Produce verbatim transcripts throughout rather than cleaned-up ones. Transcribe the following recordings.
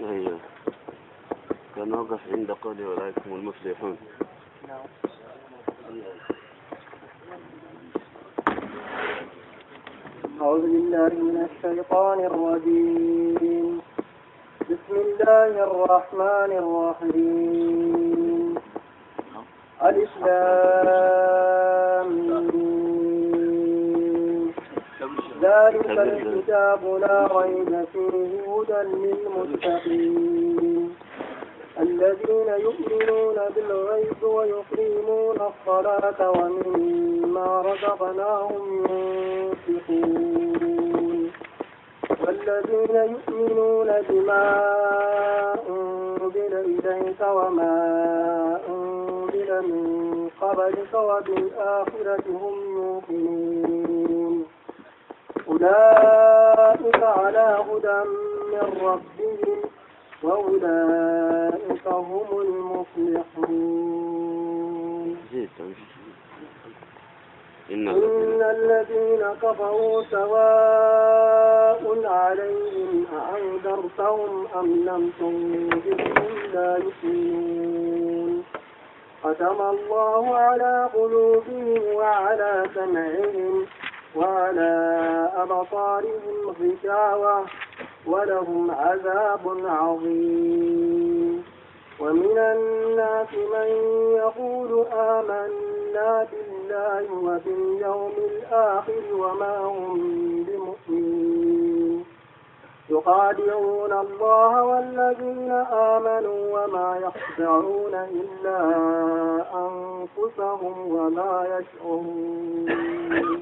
أيوه. كان وقف عند قوله أولئك هم المفلحون. أعوذ بالله من الشيطان الرجيم. بسم الله الرحمن الرحيم. ألف لام ميم. ذلك الكتاب لا ريب فيه هدى للمتقين الذين يؤمنون بالغيب ويقيمون الصلاة ومما رزقناهم ينفقون والذين يؤمنون بما أنزل إليك وما أنزل من قبلك وبالآخرة هم يوقنون أولئك على هدى من ربهم وأولئك هم المفلحون. إن الذين كفروا سواء عليهم أأنذرتهم أم لم تنذرهم لا يؤمنون ختم الله على قلوبهم وعلى سمعهم وعلى أبصارهم غشاوة ولهم عذاب عظيم. ومن الناس من يقول آمنا بالله وباليوم الآخر وما هم بمؤمنين يخادعون الله والذين آمنوا وما يخدعون إلا أنفسهم وما يشعرون.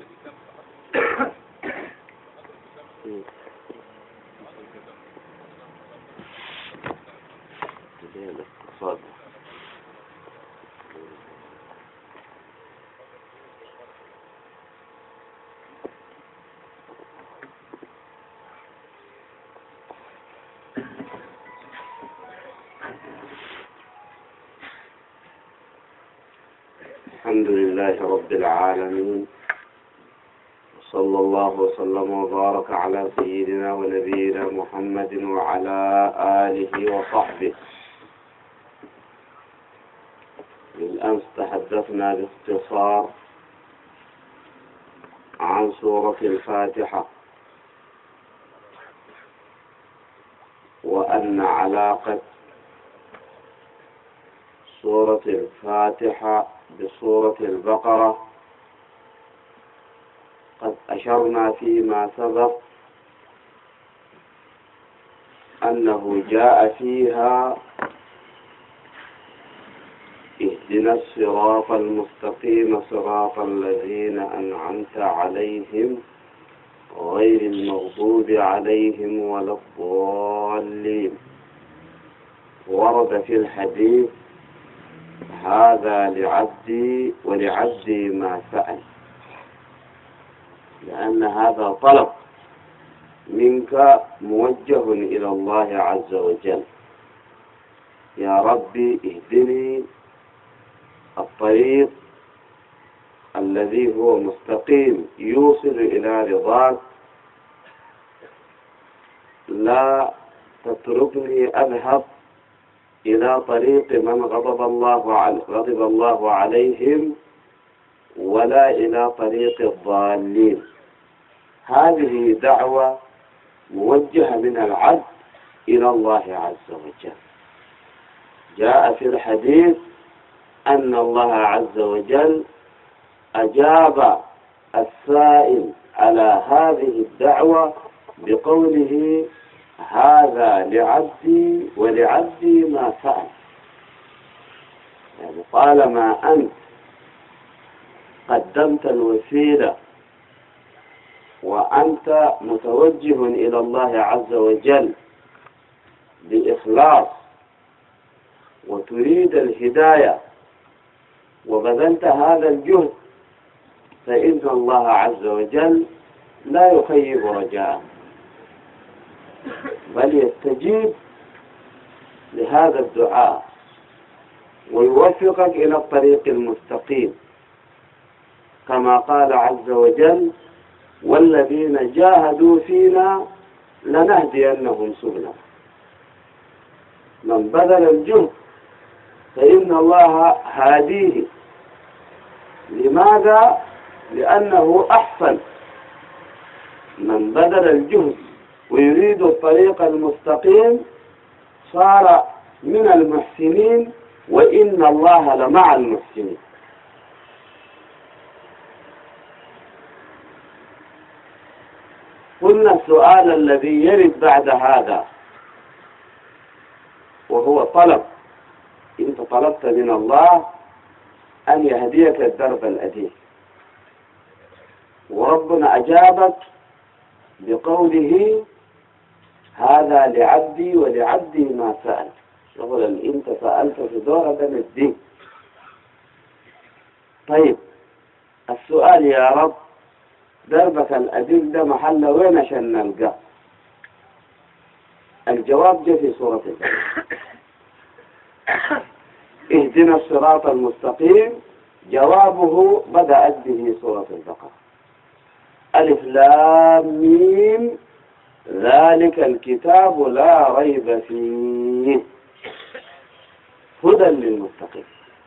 الحمد لله رب العالمين صلى الله وسلم وبارك على سيدنا ونبينا محمد وعلى آله وصحبه. بالأمس تحدثنا باختصار عن سورة الفاتحة وأن علاقة سورة الفاتحة بسورة البقرة قد أشرنا فيما سبق أنه جاء فيها اهدنا الصراط المستقيم صراط الذين أنعمت عليهم غير المغضوب عليهم ولا الضالين. ورد في الحديث هذا لعبدي ولعبدي ما سأل، لأن هذا طلب منك موجه إلى الله عز وجل. يا ربي اهدني الطريق الذي هو مستقيم يوصل إلى رضاك، لا تتركني أذهب إلى طريق من غضب الله عليه غضب الله عليهم ولا إلى طريق الضالين. هذه دعوة موجهة من العبد إلى الله عز وجل. جاء في الحديث أن الله عز وجل أجاب السائل على هذه الدعوة بقوله هذا لعبدي ولعبدي ما سأل. يعني طالما أنت قدمت الوسيلة وأنت متوجه إلى الله عز وجل بإخلاص وتريد الهداية وبذلت هذا الجهد، فإن الله عز وجل لا يخيب رجاءه بل يستجيب لهذا الدعاء ويوفقك إلى الطريق المستقيم، كما قال عز وجل والذين جاهدوا فينا لنهدينهم سبلنا. من بذل الجهد فإن الله هاديه. لماذا؟ لأنه أحسن. من بذل الجهد ويريد الطريق المستقيم صار من المحسنين، وإن الله لمع المحسنين. قلنا السؤال الذي يرد بعد هذا وهو طلب. انت طلبت من الله ان يهديك الدرب الأديم، وربنا اجابك بقوله هذا لعبدي ولعبدي ما سأل. شغل انت سألت في دورة من الدين. طيب السؤال يا رب، دربك الأديم ده محل وين عشان نلقاه؟ الجواب جاء في سورة البقرة. اهدنا الصراط المستقيم، جوابه بدأت به سورة البقرة. ألف لام ميم ذلك الكتاب لا ريب فيه هدى للمتقين.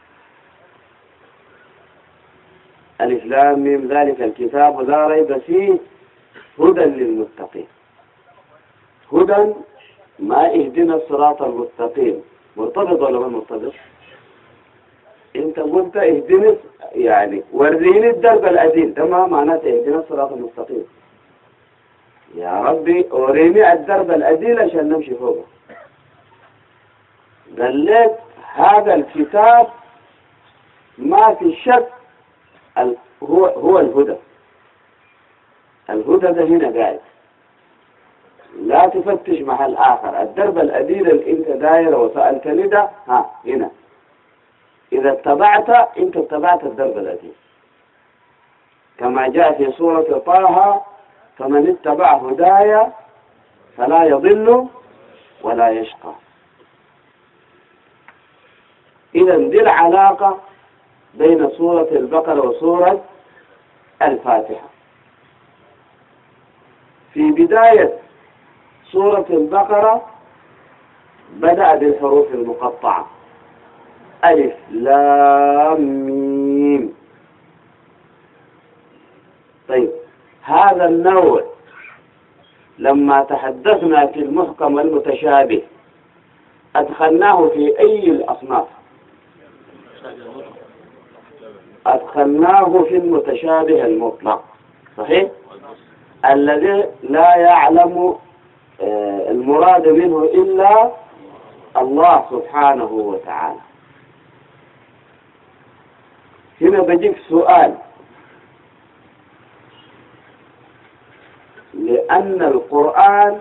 ألف لام ميم ذلك الكتاب لا ريب فيه هدى للمتقين. هدى ما اهدنا الصراط المستقيم مرتبط ولا ما مرتبط؟ انت قلت اهدنا يعني وريني الدرب الأديم، ده ما معناته اهدنا الصراط المستقيم. يا ربي وريني الدرب الأديم عشان نمشي فوقه. قال لك هذا الكتاب ما في شك هو هو الهدى. الهدى ده هنا قاعد، لا تفتش محل آخر. الدرب الأديل اللي انت داير وسألتني ده ها هنا. إذا اتبعت انت اتبعت الدرب الأديل كما جاء في سورة طه: فمن اتبع هدايا فلا يضل ولا يشقى. إذا دي العلاقة بين سورة البقرة وسورة الفاتحة. في بداية سورة البقرة بدأ بالحروف المقطعة ألف لام ميم. طيب هذا النوع لما تحدثنا في المحكم والمتشابه أدخلناه في أي الأصناف؟ أدخلناه في المتشابه المطلق، صحيح؟ الذي لا يعلم المراد منه إلا الله سبحانه وتعالى. هنا بجيك سؤال، لأن القرآن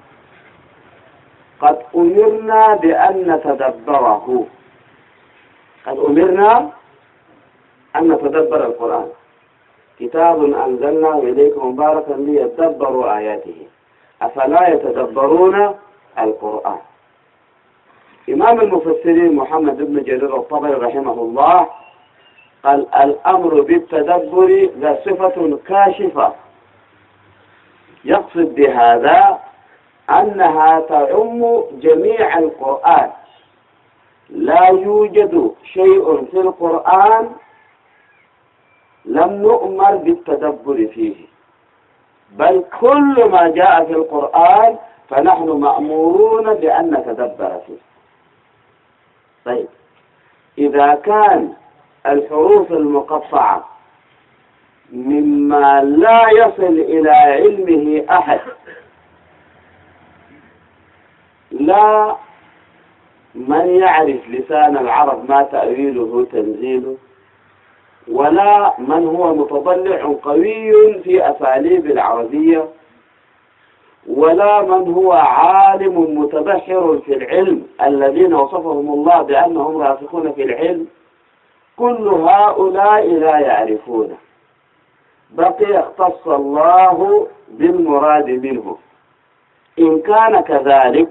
قد أمرنا بأن نتدبره. قد أمرنا أن نتدبر القرآن. كتاب أنزلناه إليكم مباركا ليتدبروا آياته أفلا يتدبرون القرآن. إمام المفسرين محمد بن جرير الطبري رحمه الله قال الأمر بالتدبر ذا صفة كاشفة، يقصد بهذا أنها تعم جميع القرآن. لا يوجد شيء في القرآن لم نؤمر بالتدبر فيه، بل كل ما جاء في القرآن فنحن مأمورون بأن نتدبر فيه. طيب إذا كان الحروف المقطعة مما لا يصل إلى علمه أحد، لا من يعرف لسان العرب ما تأويله تنزيله، ولا من هو متضلع قوي في أساليب العربية، ولا من هو عالم متبحر في العلم الذين وصفهم الله بأنهم راسخون في العلم، كل هؤلاء لا يعرفونه. بقي اختص الله بالمراد منه. إن كان كذلك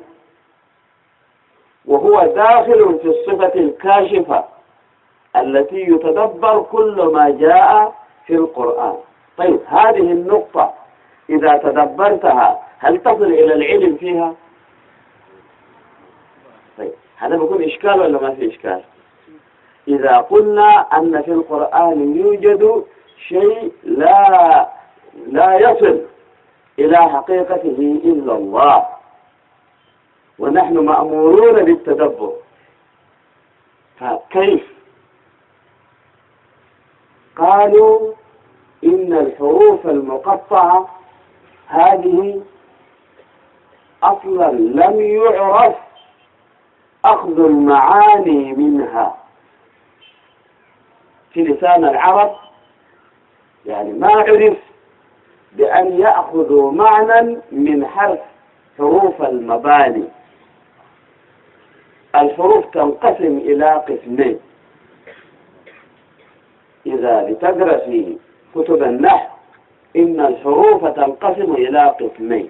وهو داخل في الصفة الكاشفة التي يتدبر كل ما جاء في القرآن. طيب هذه النقطة إذا تدبرتها هل تصل إلى العلم فيها؟ طيب هذا بيكون إشكال ولا ما في إشكال؟ إذا قلنا أن في القرآن يوجد شيء لا لا يصل إلى حقيقته إلا الله، ونحن مأمورون بالتدبر، فكيف؟ قالوا إن الحروف المقطعة هذه أصلا لم يعرف أخذ المعاني منها في لسان العرب، يعني ما عرف بأن يأخذوا معنى من حرف حروف المباني. الحروف تنقسم إلى قسمين، إذا لتقرأ في كتب النحو إن الحروف تنقسم إلى قسمين: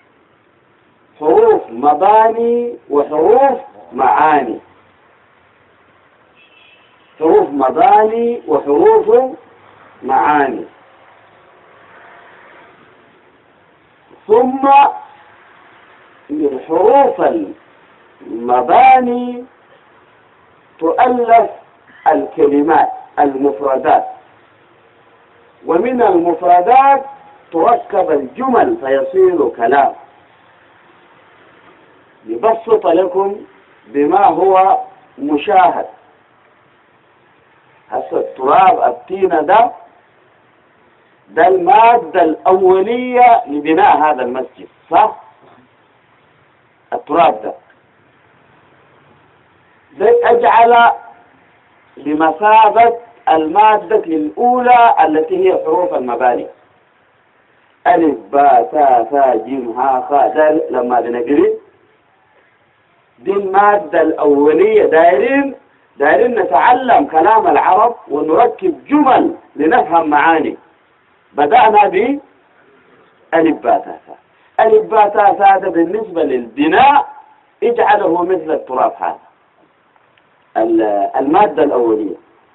حروف مباني وحروف معاني. حروف مباني وحروف معاني. ثم من حروف المباني تؤلف الكلمات المفردات، ومن المفردات تركب الجمل فيصير كلام. لبسط لكم بما هو مشاهد. هسه التراب الطينة ده ده المادة الأولية لبناء هذا المسجد، صح؟ التراب ده ده أجعل بمثابة المادة الأولى التي هي حروف المباني: ألف باء تاء ثاء جيم ها خاء دال. لما بنقري دي المادة الأولية، دايرين دايرين نتعلم كلام العرب ونركب جمل لنفهم معاني. بدأنا ب ألف باء تاء ثاء. ألف باء تاء ثاء ده بالنسبة للبناء اجعله مثل التراب هذا، المادة الأولية.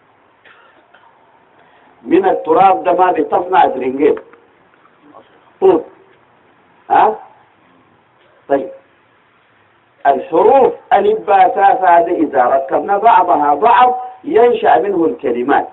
من التراب ده ما بتصنع درينجين طوب. ها؟ طيب الحروف ألف باء تاء ثاء إذا ركبنا بعضها بعض ينشأ منه الكلمات.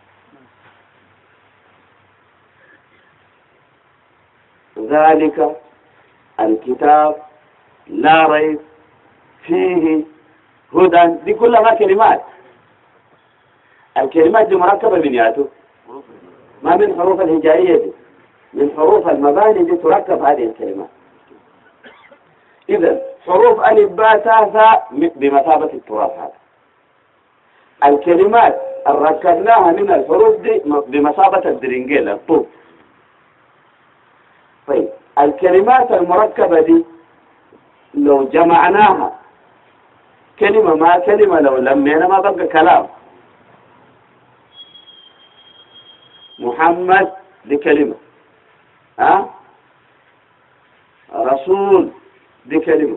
ذلك الكتاب لا ريب فيه هدى، دي كلها كلمات. الكلمات دي مركبة من ياتو، ما من حروف الهجائية دي، من حروف المباني دي تركب هذه الكلمات. إذا حروف ألف باء تاء ثاء بمثابة التراب هذا. الكلمات اللي ركبناها من الحروف دي بمثابة الدرنجيل الطوب. طيب الكلمات المركبة دي لو جمعناها كلمة ما كلمة، لو لمينا ما بقى كلام. محمد دي كلمة، ها؟ رسول دي كلمة،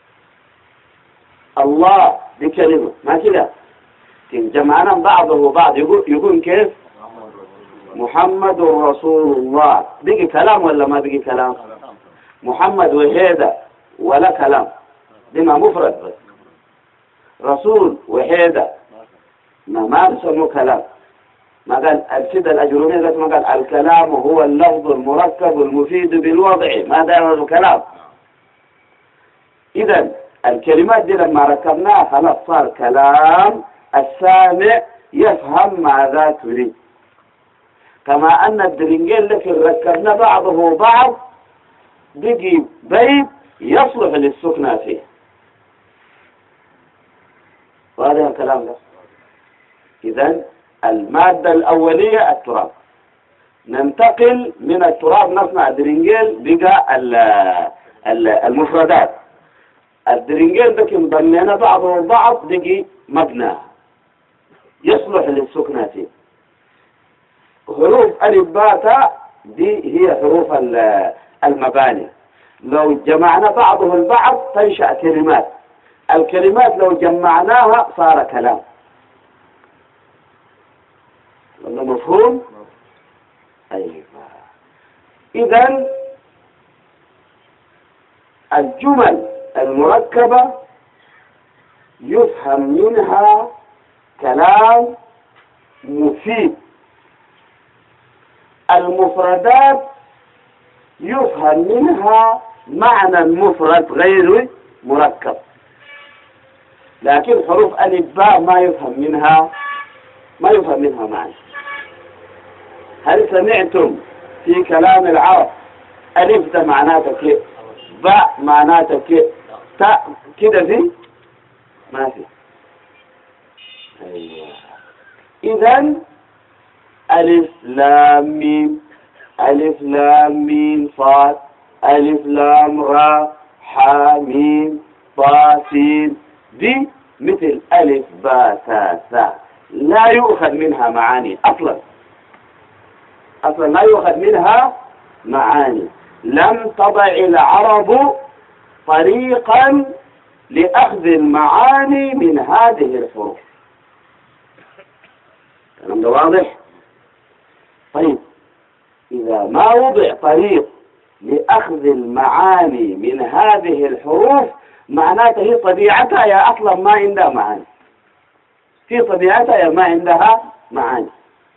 الله دي كلمة، ما كده؟ جمعنا بعضه بعض يقول يقول كيف؟ محمد رسول الله. بيجي كلام ولا ما بيجي كلام؟ محمد وحيدة ولا كلام، دي ما مفرد بس. رسول وحيدة ما ما بيسموه كلام. ما قال السيدة الأجرومية ذات ما قال الكلام هو اللفظ المركب المفيد بالوضع، ما دائما كلام. إذا الكلمات دي لما ركبناها خلاص صار كلام، السامع يفهم ماذا تريد. كما أن الدرنجين لكن ركبنا بعضه بعض بيجي بيت يصلح للسكنة فيه. وهذا الكلام ده. إذن المادة الأولية التراب، ننتقل من التراب نصنع درنجيل بقى المفردات. الدرنجيل ده كم بنينا بعضه بعض بقي مبنى يصلح للسكنة فيه. حروف ألف باء تاء دي هي حروف المباني، لو جمعنا بعضه البعض تنشأ كلمات. الكلمات لو جمعناها صار كلام. ولا مفهوم؟ أيوة. إذن الجمل المركبة يفهم منها كلام مفيد. المفردات يفهم منها معنى مفرد غير مركب، لكن حروف ألف باء ما يفهم منها ما يفهم منها معنى. هل سمعتم في كلام العرب ألف ده معناته كيف، باء معناته كيف، تاء كده في ما في؟ أيوة. إذن ألف لام ميم، ألف لام ميم صاد، ألف لام را حا ميم طا سين، دي مثل ألف باء تاء ثاء لا يؤخذ منها معاني أصلا، أصلا لا يؤخذ منها معاني. لم تضع العرب طريقا لأخذ المعاني من هذه الحروف. الكلام ده واضح؟ طيب إذا ما وضع طريق لأخذ المعاني من هذه الحروف معناته هي طبيعتها يا أصلا ما عندها معاني، في طبيعتها يا ما عندها معاني.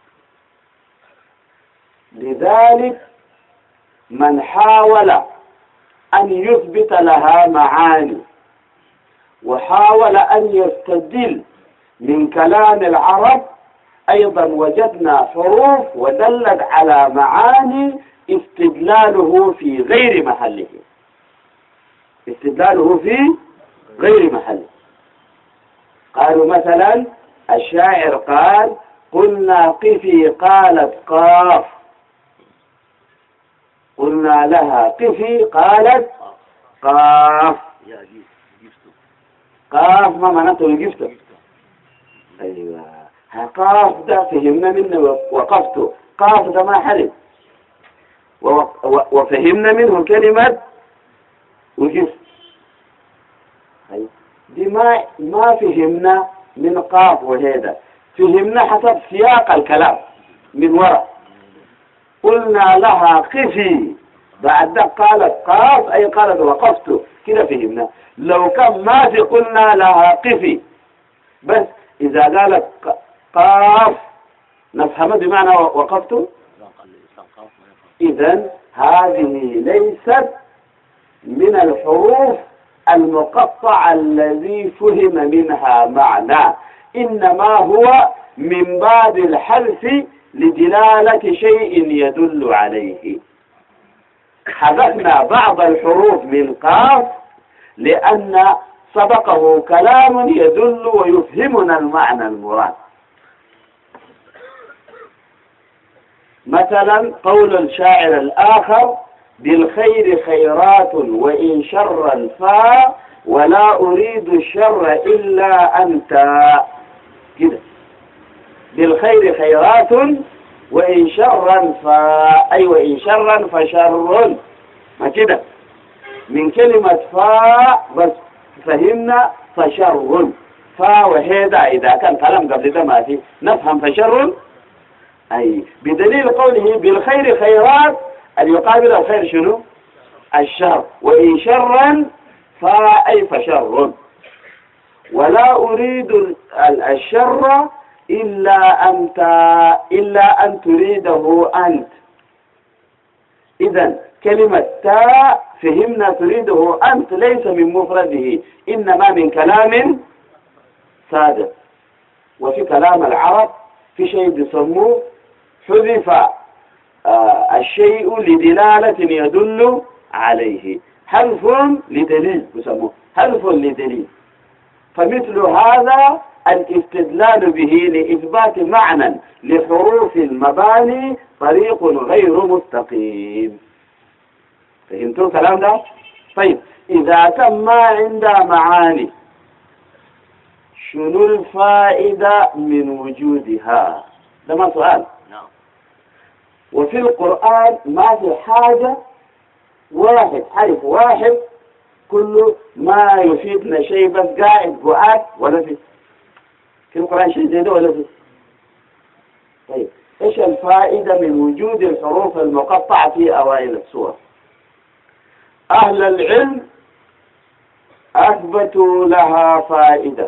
لذلك من حاول أن يثبت لها معاني وحاول أن يستدل من كلام العرب أيضا وجدنا حروف ودلت على معاني استدلاله في غير محله، استدلاله في غير محله. قالوا مثلا الشاعر قال قلنا قفي قالت قاف، قلنا لها قفي قالت قاف. قاف ما معناته الجفت؟ أيوة، قاف ده فهمنا منه وقفته، قاف ده ما حرف، وفهمنا منه كلمة وجفت. دي ما ما فهمنا من قاف وهذا، فهمنا حسب سياق الكلام من وراء. قلنا لها قفي، بعد قالت قاف أي قالت وقفت، كده فهمنا. لو كان ما في قلنا لها قفي بس إذا قالت قاف نفهم بمعنى وقفت. إذن هذه ليست من الحروف المقطعة الذي فهم منها معنى، إنما هو من باب الحذف لدلالة شيء يدل عليه. حذفنا بعض الحروف من قاف لأن سبقه كلام يدل ويفهمنا المعنى المراد. مثلا قول الشاعر الآخر بالخير خيرات وإن شرا فا ولا أريد الشر إلا أنت، كده بالخير خيرات وإن شرا فا أي وإن شرا فشر، ما كده من كلمة فا بس فهمنا فشر، فا وهذا إذا كان كلام قبل ده ما في نفهم فشر، أي بدليل قوله بالخير خيرات أن يقابل الخير شنو؟ الشر، وإن شرا فا أي فشر، ولا أريد الشر إلا أنت إلا أن تريده أنت. إذن كلمة تاء فهمنا تريده أنت ليس من مفرده، إنما من كلام سادس. وفي كلام العرب في شيء يسموه حذف آه الشيء لدلالة يدل عليه، حذف لدليل يسموه حذف لدليل. فمثل هذا الاستدلال به لإثبات معنى لحروف المباني طريق غير مستقيم. فهمتوا الكلام ده؟ طيب إذا كان ما عندها معاني شنو الفائدة من وجودها؟ ده ما سؤال. وفي القرآن ما في حاجة واحد حرف واحد كله ما يفيدنا شيء بس قاعد قعاد ولا في في القرآن شيء زي ده ولا في. طيب ايش الفائدة من وجود الحروف المقطعة في أوائل السور؟ أهل العلم أثبتوا لها فائدة.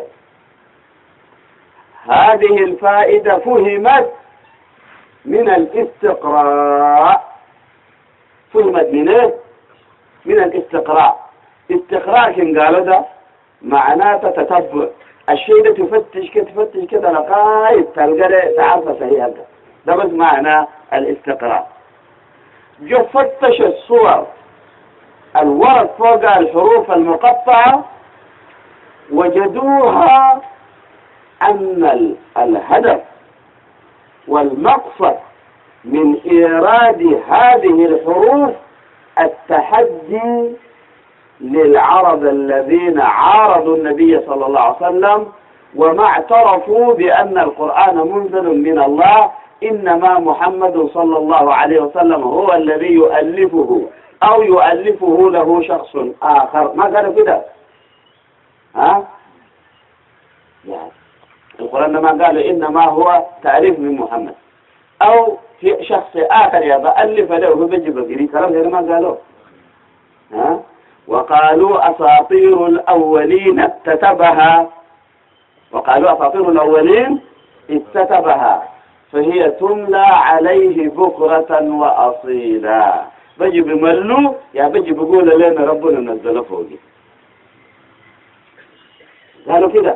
هذه الفائدة فهمت من الاستقراء. فهمت من ايه؟ من الاستقراء. استقراء كن قالوا ده معناته تتبع الشيء ده، تفتش كده تفتش كده لغاية تلقى تعرف صحيح ده. ده بس معنى الاستقراء. جو فتش الصور الورد فوق الحروف المقطعة، وجدوها أن الهدف والمقصد من إيراد هذه الحروف التحدي للعرب الذين عارضوا النبي صلى الله عليه وسلم وما اعترفوا بأن القرآن منزل من الله، إنما محمد صلى الله عليه وسلم هو الذي يؤلفه أو يؤلفه له شخص آخر. ما قالوا كده؟ ها؟ يعني القرآن ما قالوا إنما هو تأليف من محمد أو في شخص آخر يألف له بجي بقري، كلام غير ما قالوا. ها؟ وقالوا أساطير الأولين اكتتبها، وقالوا أساطير الأولين اكتتبها فهي تملى عليه بكرة وأصيلا. بجي بملو يا بجي بقول لنا ربنا نزل فوقي. قالوا كده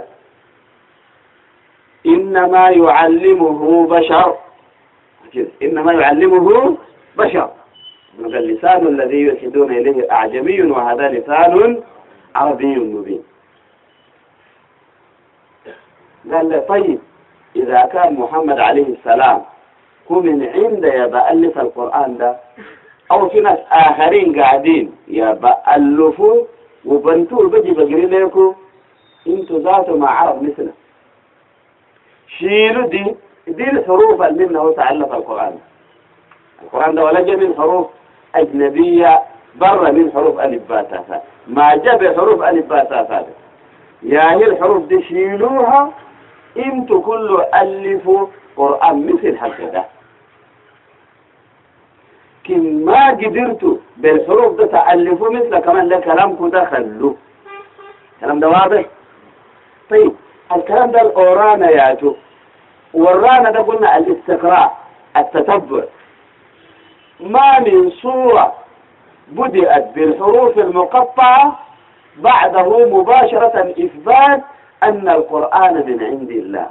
إنما يعلمه بشر، كده إنما يعلمه بشر. اللسان الذي يلحدون إليه أعجمي وهذا لسان عربي مبين. قال له طيب إذا كان محمد عليه السلام هو من عند يبألف القرآن ده، أو في ناس آخرين قاعدين يبألفوا وبنتوا بجي بقري لكم، انتوا ذاتوا مع عرب مثله. شيلوا دي دي الحروف اللي منه تعلف القرآن. القرآن ده ولا جاء من حروف أجنبية برا من حروف ألف باء تاء ثاء، ما جاب حروف ألف باء تاء ثاء. يا هي الحروف دي شيلوها، انتوا كله ألفوا قرآن مثل هكذا. كم ما قدرتوا بالحروف ده تألفوا مثل كمان ده كلامكم ده خلوه. الكلام ده واضح؟ طيب الكلام ده الأورانا ياتوا، ورانا ده قلنا الاستقراء التتبع. ما من سورة بدأت بالحروف المقطعة بعده مباشرة إثبات أن القرآن من عند الله.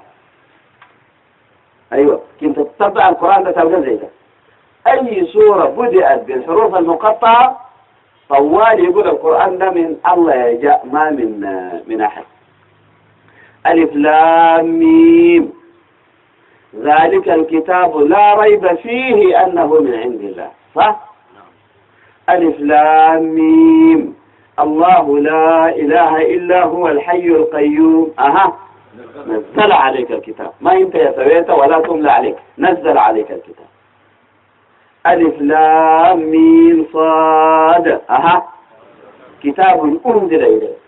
أيوة كنت تتبع القرآن ده تلقى زي ده. أي سورة بدأت بالحروف المقطعة طوال يقول القرآن ده من الله يجاء، ما من من أحد. ألف لام ميم ذلك الكتاب لا ريب فيه أنه من عند الله، صح؟ ألف لام ميم الله لا إله إلا هو الحي القيوم. أها نزل عليك الكتاب، ما أنت يا سويته ولا تملى عليك، نزل عليك الكتاب. ألف لام ميم صاد أها كتاب أنزل إليك.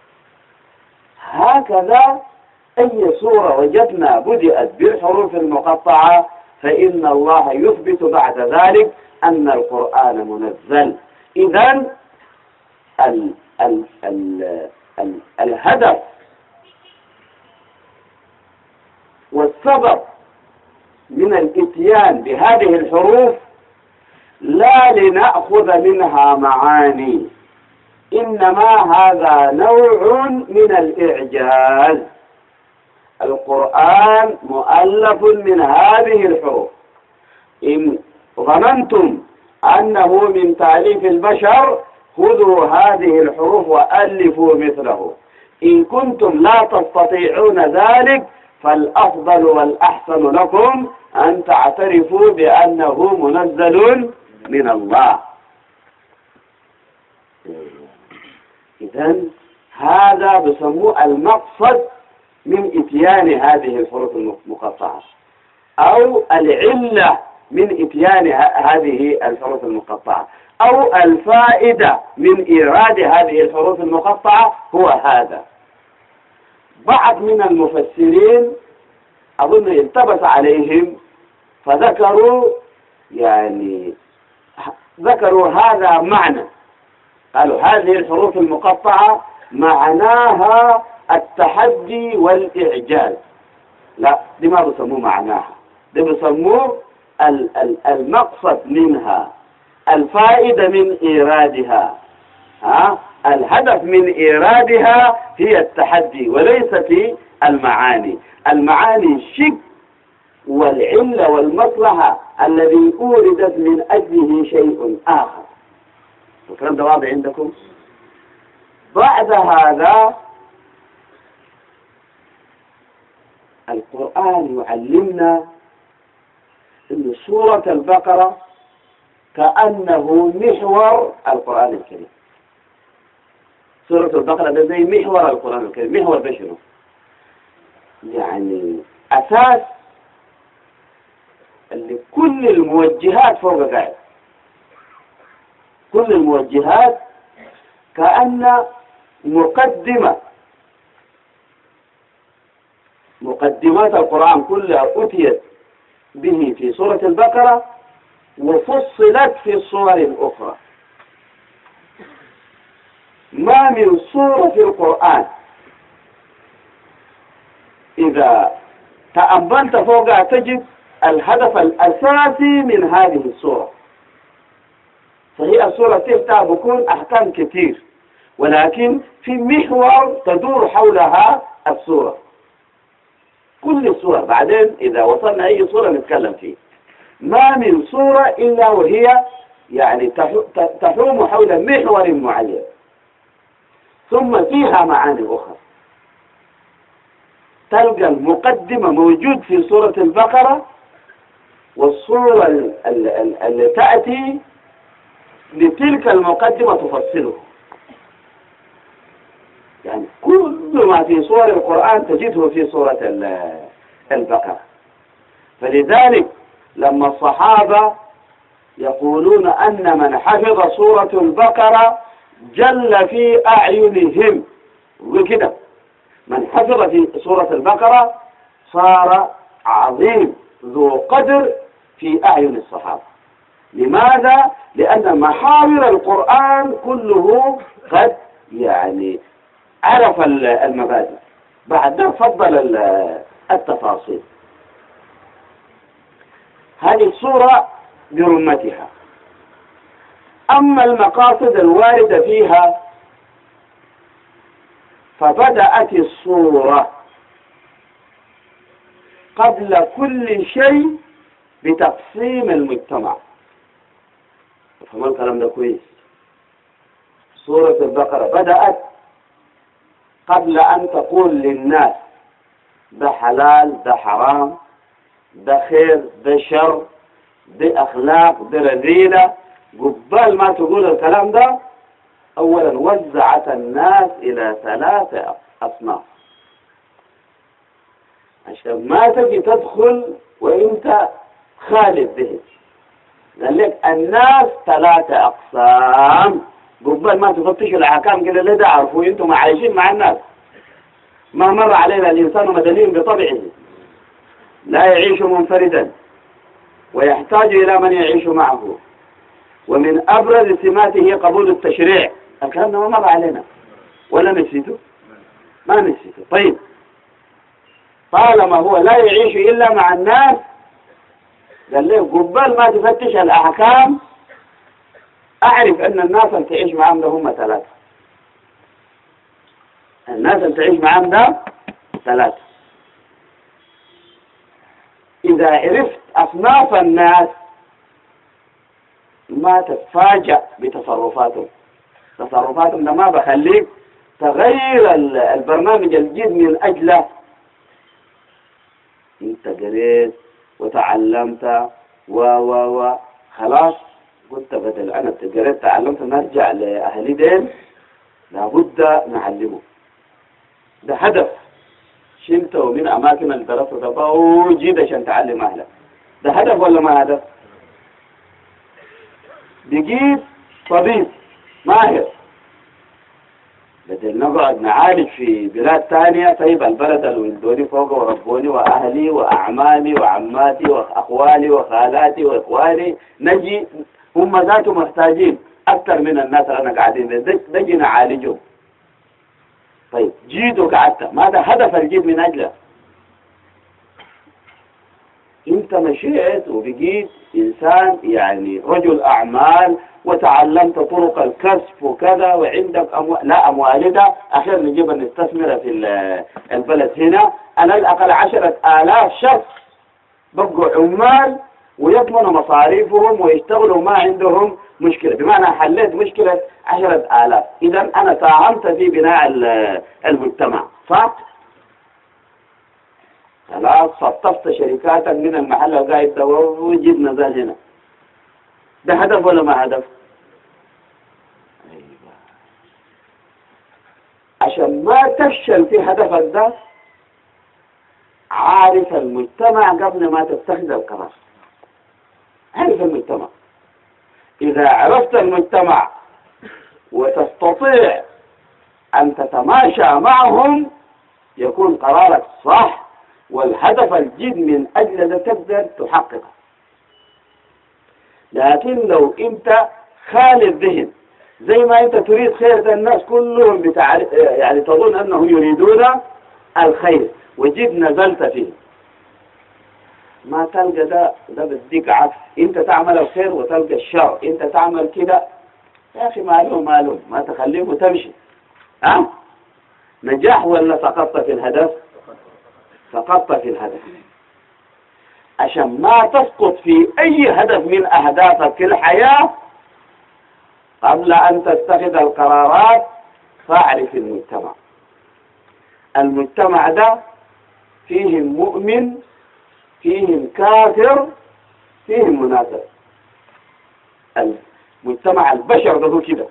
هكذا أي سورة وجدنا بدأت بالحروف المقطعة فإن الله يثبت بعد ذلك أن القرآن منزل. إذن ال ال ال ال الهدف والسبب من الاتيان بهذه الحروف لا لنأخذ منها معاني، إنما هذا نوع من الإعجاز. القرآن مؤلف من هذه الحروف. إن ظننتم أنه من تأليف البشر خذوا هذه الحروف وألفوا مثله. إن كنتم لا تستطيعون ذلك فالأفضل والأحسن لكم أن تعترفوا بأنه منزل من الله. إذن هذا بسموه المقصد من إتيان هذه الحروف المقطعة، أو العلة من إتيان هذه الحروف المقطعة، أو الفائدة من إيراد هذه الحروف المقطعة هو هذا. بعض من المفسرين أظن التبس عليهم فذكروا يعني ذكروا هذا معنى، قالوا هذه الحروف المقطعة معناها التحدي والإعجاز. لا، دي ما بسموه معناها، دي بسموه ال- ال- المقصد منها، الفائدة من إيرادها. ها؟ الهدف من إيرادها هي التحدي وليس في المعاني. المعاني الشك والعلة والمصلحة الذي أوردت من أجله شيء آخر. الكلام ده واضح عندكم؟ بعد هذا القرآن يعلمنا أن سورة البقرة كأنه محور القرآن الكريم. سورة البقرة ده زي محور القرآن الكريم. محور ده شنو؟ يعني أساس اللي كل الموجهات فوق قاعد. كل الموجهات كأن مقدمة مقدمات القرآن كلها أتيت به في سورة البقرة وفصلت في الصور الأخرى. ما من سورة في القرآن إذا تأملت فوقها تجد الهدف الأساسي من هذه السورة. فهي السورة تفتح بكون أحكام كثير، ولكن في محور تدور حولها السورة. كل السور بعدين إذا وصلنا أي سورة نتكلم فيه. ما من سورة إلا وهي يعني تحوم حول محور معين، ثم فيها معاني أخرى. تلقى المقدمة موجود في سورة البقرة، والسورة اللي تأتي لتلك المقدمة تفصله. يعني كل ما في سور القرآن تجده في سورة البقرة. فلذلك لما الصحابة يقولون أن من حفظ سورة البقرة جل في أعينهم، وكده من حفظ في سورة البقرة صار عظيم ذو قدر في أعين الصحابة. لماذا؟ لأن محاور القرآن كله قد يعني عرف المبادئ، بعد فضل التفاصيل. هذه السورة برمتها. أما المقاصد الواردة فيها فبدأت السورة قبل كل شيء بتقسيم المجتمع. فهموا الكلام ده كويس؟ سورة البقرة بدأت قبل أن تقول للناس ده حلال ده حرام، ده خير ده شر، ده أخلاق ده رذيلة. قبل ما تقول الكلام ده أولا وزعت الناس إلى ثلاثة أصناف عشان ما تجي تدخل وإنت خالد ذهن. قال لك الناس ثلاثة أقسام. قبل ما تفتشوا الأحكام كده ليه تعرفوا أنتم عايشين مع الناس. ما مر علينا الإنسان مدني بطبعه، لا يعيش منفردا ويحتاج إلى من يعيش معه، ومن أبرز سماته قبول التشريع. الكلام ده ما مر علينا ولا نسيته؟ ما نسيته. طيب طالما هو لا يعيش إلا مع الناس قال له قبل ما تفتش الأحكام أعرف أن الناس اللي تعيش معهم ده هم ثلاثة. الناس اللي تعيش معهم ده ثلاثة. إذا عرفت أصناف الناس ما تتفاجأ بتصرفاتهم. تصرفاتهم ده ما بخليك تغير البرنامج الجديد من أجله. انت قريت وتعلمت و و و خلاص قلت بدل انا قريت تعلمت نرجع لاهلي دين، لابد نعلمه. ده هدف شلته من اماكن الدراسه ده بوجد عشان تعلم اهلك. ده هدف ولا ما هدف؟ بجيب طبيب ماهر بدل نقعد نعالج في بلاد ثانية. طيب البلد اللي ولدوني فوق وربوني وأهلي وأعمامي وعماتي وأخوالي وخالاتي وإخواني نجي هم ذاتهم محتاجين أكثر من الناس اللي أنا قاعدين نجي نعالجهم. طيب جيد وقعدت، ماذا هدف الجيد من أجله؟ انت مشيت وبقيت انسان يعني رجل اعمال وتعلمت طرق الكسب وكذا وعندك أموال، لا اموال ده اخير نجيب نستثمر في البلد هنا. على الاقل عشرة الاف شخص بقوا عمال ويضمنوا مصاريفهم ويشتغلوا ما عندهم مشكلة، بمعنى حليت مشكلة عشرة الاف. اذا انا ساهمت في بناء المجتمع، صح؟ خلاص صففت شركاتك من المحل القاعد ده وجيب نزال هنا. ده هدف ولا ما هدف؟ أيوة. عشان ما تفشل في هدفك ده عارف المجتمع قبل ما تتخذ القرار. عارف المجتمع. إذا عرفت المجتمع وتستطيع أن تتماشى معهم يكون قرارك صح، والهدف الجد من أجل ده تقدر تحققه. لكن لو أنت خالي الذهن زي ما أنت تريد خير الناس كلهم بتعرف، يعني تظن أنهم يريدون الخير وجد نزلت فيه، ما تلقى ده ده بديك عكس. أنت تعمل الخير وتلقى الشر، أنت تعمل كده يا أخي معلوم معلوم ما تخليه وتمشي. ها؟ نجاح ولا سقطت في الهدف؟ سقطت في الهدف. عشان ما تسقط في أي هدف من أهدافك في الحياة قبل أن تتخذ القرارات فاعرف المجتمع. المجتمع ده فيهم مؤمن، فيهم كافر، فيهم منافق. المجتمع البشر ده هو كده،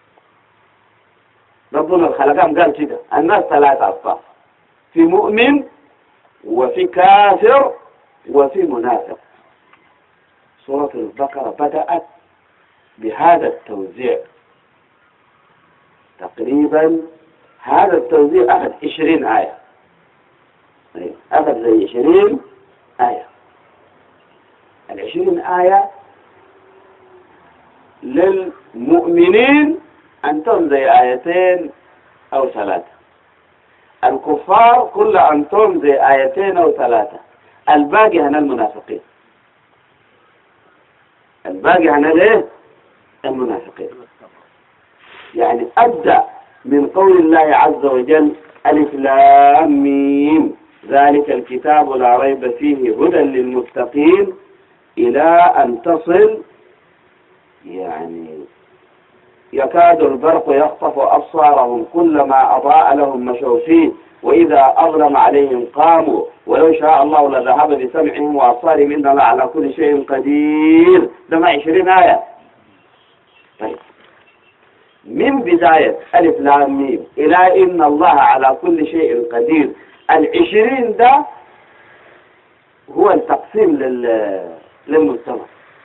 ربنا الخلقان قال كده الناس ثلاثة أصناف، في مؤمن وفي كافر وفي منافق. سورة البقرة بدأت بهذا التوزيع تقريبا. هذا التوزيع أخذ عشرين آية، أخذ زي عشرين آية. العشرين آية للمؤمنين أنتم زي آيتين أو ثلاثة، الكفار كل أنتم زي آيتين أو ثلاثة، الباقي هنا المنافقين. الباقي هنا ليه؟ المنافقين. يعني أبدأ من قول الله عز وجل ألف لام ميم ذلك الكتاب لا ريب فيه هدى للمتقين إلى أن تصل يعني يكاد البرق يخطف أبصارهم كلما أضاء لهم مشوا فيه وإذا أظلم عليهم قاموا ولو شاء الله لذهب بسمعهم وأبصارهم إن الله على كل شيء قدير. ده ما عشرين آية. طيب من بداية ألف لام ميم إلى إن الله على كل شيء قدير، العشرين ده هو التقسيم لل... للمجتمع.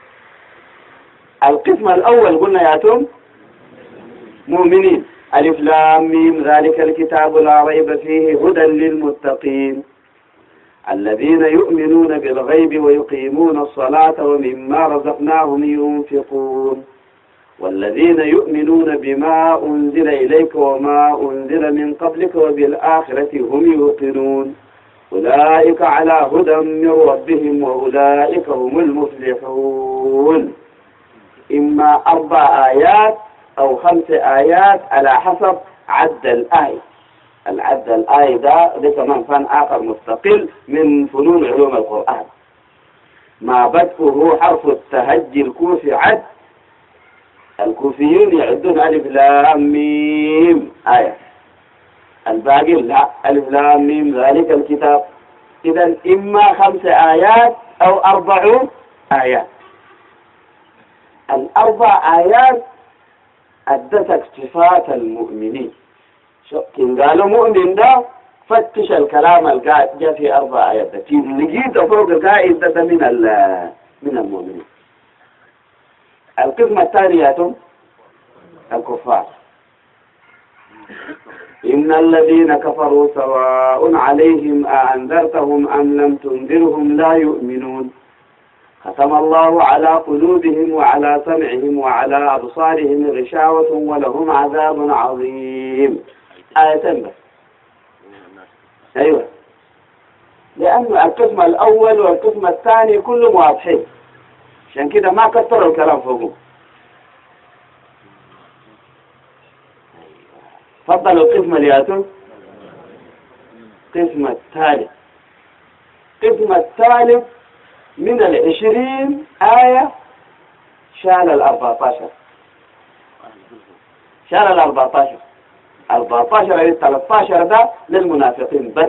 القسم الأول قلنا يا توم مؤمنين، ألف لام ميم ذلك الكتاب لا ريب فيه هدى للمتقين الذين يؤمنون بالغيب ويقيمون الصلاة ومما رزقناهم ينفقون والذين يؤمنون بما أنزل إليك وما أنزل من قبلك وبالآخرة هم يوقنون أولئك على هدى من ربهم وأولئك هم المفلحون. إما أربع آيات أو خمس آيات على حسب عد الآية. العد الآية ده ده كمان فن آخر مستقل من فنون علوم القرآن. ما بدأه حرف التهجي الكوفي عد، الكوفيين يعدون ألف لام ميم آية، الباقي لا ألف لام ميم ذلك الكتاب. إذا إما خمس آيات أو أربع آيات. الأربع آيات أدتك صفات المؤمنين. كن قالوا مؤمن ده فتش الكلام القائد جاء في أربع آيات، لكن لقيت فوق القائد ده من من المؤمنين. القسم الثاني ياتم الكفار. إن الذين كفروا سواء عليهم أأنذرتهم أم لم تنذرهم لا يؤمنون ختم الله على قلوبهم وعلى سمعهم وعلى أبصارهم غشاوة ولهم عذاب عظيم. آيتين بس. أيوة، لأنه القسم الأول والقسم الثاني كلهم واضحين، عشان كده ما كثروا الكلام فوقهم. فضلوا القسم اللي ياتون القسم الثالث. القسم الثالث من العشرين آية شال الأربعتاشر، شال الأربعتاشر، أربعتاشر إلى ثلاثتاشر ده للمنافقين بس.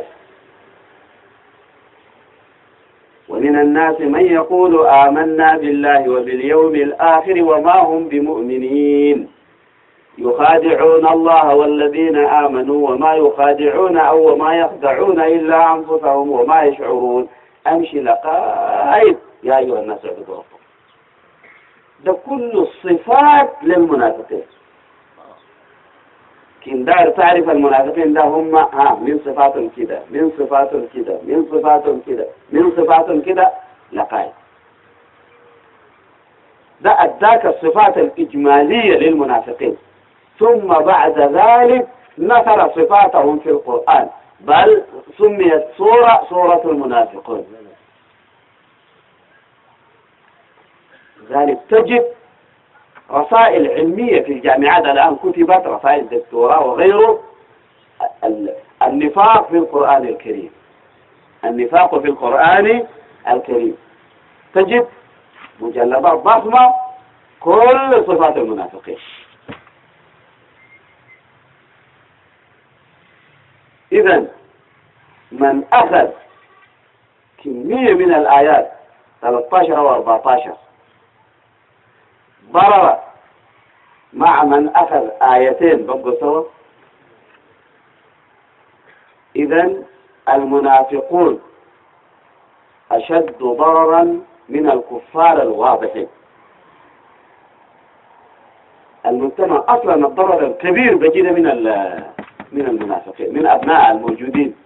ومن الناس من يقول آمنا بالله وباليوم الآخر وما هم بمؤمنين يخادعون الله والذين آمنوا وما يخادعون أو وما يخدعون إلا أنفسهم وما يشعرون. أمشي لقائد يا أيها الناس اعبدوا ربكم. ده كل الصفات للمنافقين. كن دار تعرف المنافقين ده هم ها من صفاتهم كده، من صفاتهم كده، من صفاتهم كده، من صفاتهم كده لقائد. ده أداك الصفات الإجمالية للمنافقين، ثم بعد ذلك نثر صفاتهم في القرآن، بل سميت سورة سورة المنافقون. لذلك تجد رسائل علمية في الجامعات الآن كتبت، رسائل دكتوراه وغيره، النفاق في القرآن الكريم، النفاق في القرآن الكريم، تجد مجلدات ضخمة كل صفات المنافقين. إذن من أخذ كمية من الآيات ثلاثة عشر أو أربعة عشر ضرر مع من أخذ آيتين بقوا سوا، إذن المنافقون أشد ضررا من الكفار الواضحين. المجتمع أصلا الضرر الكبير بجد من من المنافقين، من أبناء الموجودين.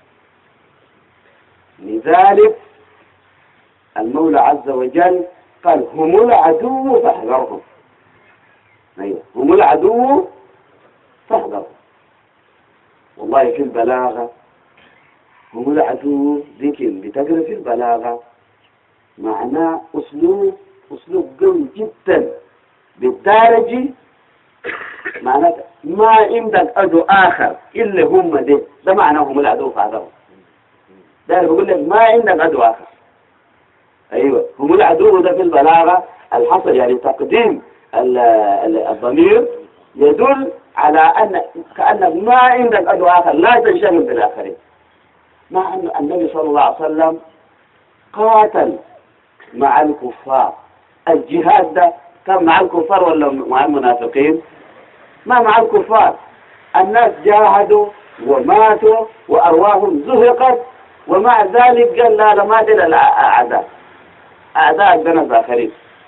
لذلك المولى عز وجل قال هم العدو فاحذرهم. أيوة، هم العدو فاحذرهم. والله في البلاغة هم العدو ذكر بتقرأ في البلاغة معناه أسلوب أسلوب قوي جدا بالدارجة، معناه ما عندك عدو آخر إلا هم دي، ده معناه هم العدو فاحذرهم. ده بقول لك ما عندك عدو آخر. أيوة، هم العدو ده في البلاغة الحصر، يعني تقديم الضمير يدل على أن كأنك ما عندك عدو آخر، لا تنشغل بالآخرين. مع أن النبي صلى الله عليه وسلم قاتل مع الكفار. الجهاد ده كان مع الكفار ولا مع المنافقين؟ ما مع الكفار. الناس جاهدوا وماتوا وأرواحهم زهقت، ومع ذلك قال لا لا ما دل الأعداء، أعداء بنا الآخرين.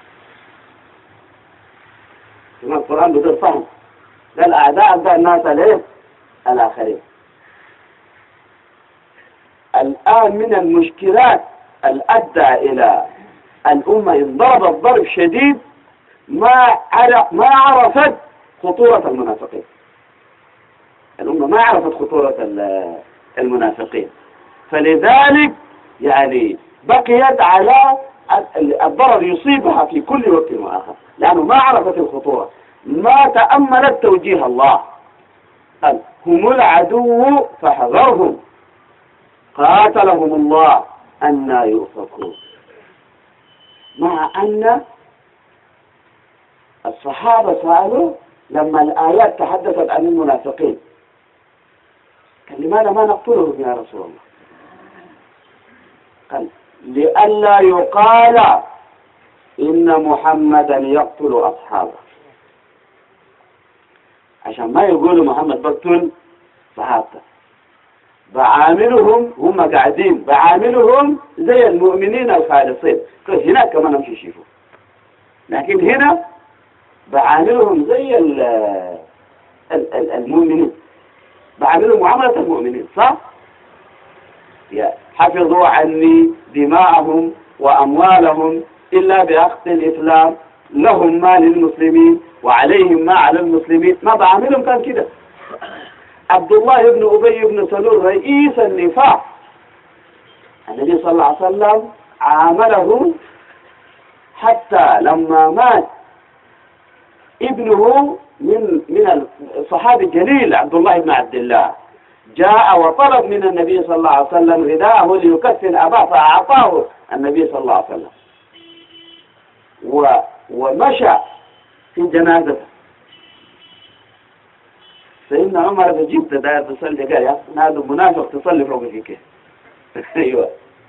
كما القرآن بدل فهم قال أعداء أعداء الناس ليه؟ الآخرين. الآن من المشكلات الأدى إلى الأمة انضربت ضرب شديد ما ما عرفت خطورة المنافقين. الأمة ما عرفت خطورة المنافقين، فلذلك يعني بقيت على الضرر يصيبها في كل وقت وآخر، لأنه ما عرفت الخطورة، ما تأملت توجيه الله. قال هم العدو فاحذرهم قاتلهم الله أنى يؤفكون. مع أن الصحابة سألوا لما الآيات تحدثت عن المنافقين، قال لماذا ما نقتلهم يا رسول الله؟ قال لئلا يقال إن محمدا يقتل أصحابه، عشان ما يقولوا محمد بقتل صحابته. بعاملهم هم قاعدين بعاملهم زي المؤمنين الخالصين. هناك كمان نمشي شيفوا، لكن هنا بعاملهم زي المؤمنين، بعاملهم معاملة المؤمنين، صح؟ حفظوا عني دماءهم وأموالهم إلا بأخذ الإسلام، لهم ما للمسلمين وعليهم ما على المسلمين. ما بعاملهم كان كده. عبد الله بن أبي بن سلول رئيس النفاق، النبي صلى الله عليه وسلم عامله حتى لما مات ابنه من من الصحابي الجليل عبد الله بن عبد الله، جاء وطلب من النبي صلى الله عليه وسلم رداءه ليكفن أباه فأعطاه النبي صلى الله عليه وسلم و ومشى في جنازته. سيدنا عمر بجبت داير تصلي قال يا هذا منافق تصلي فوق كيف ايوه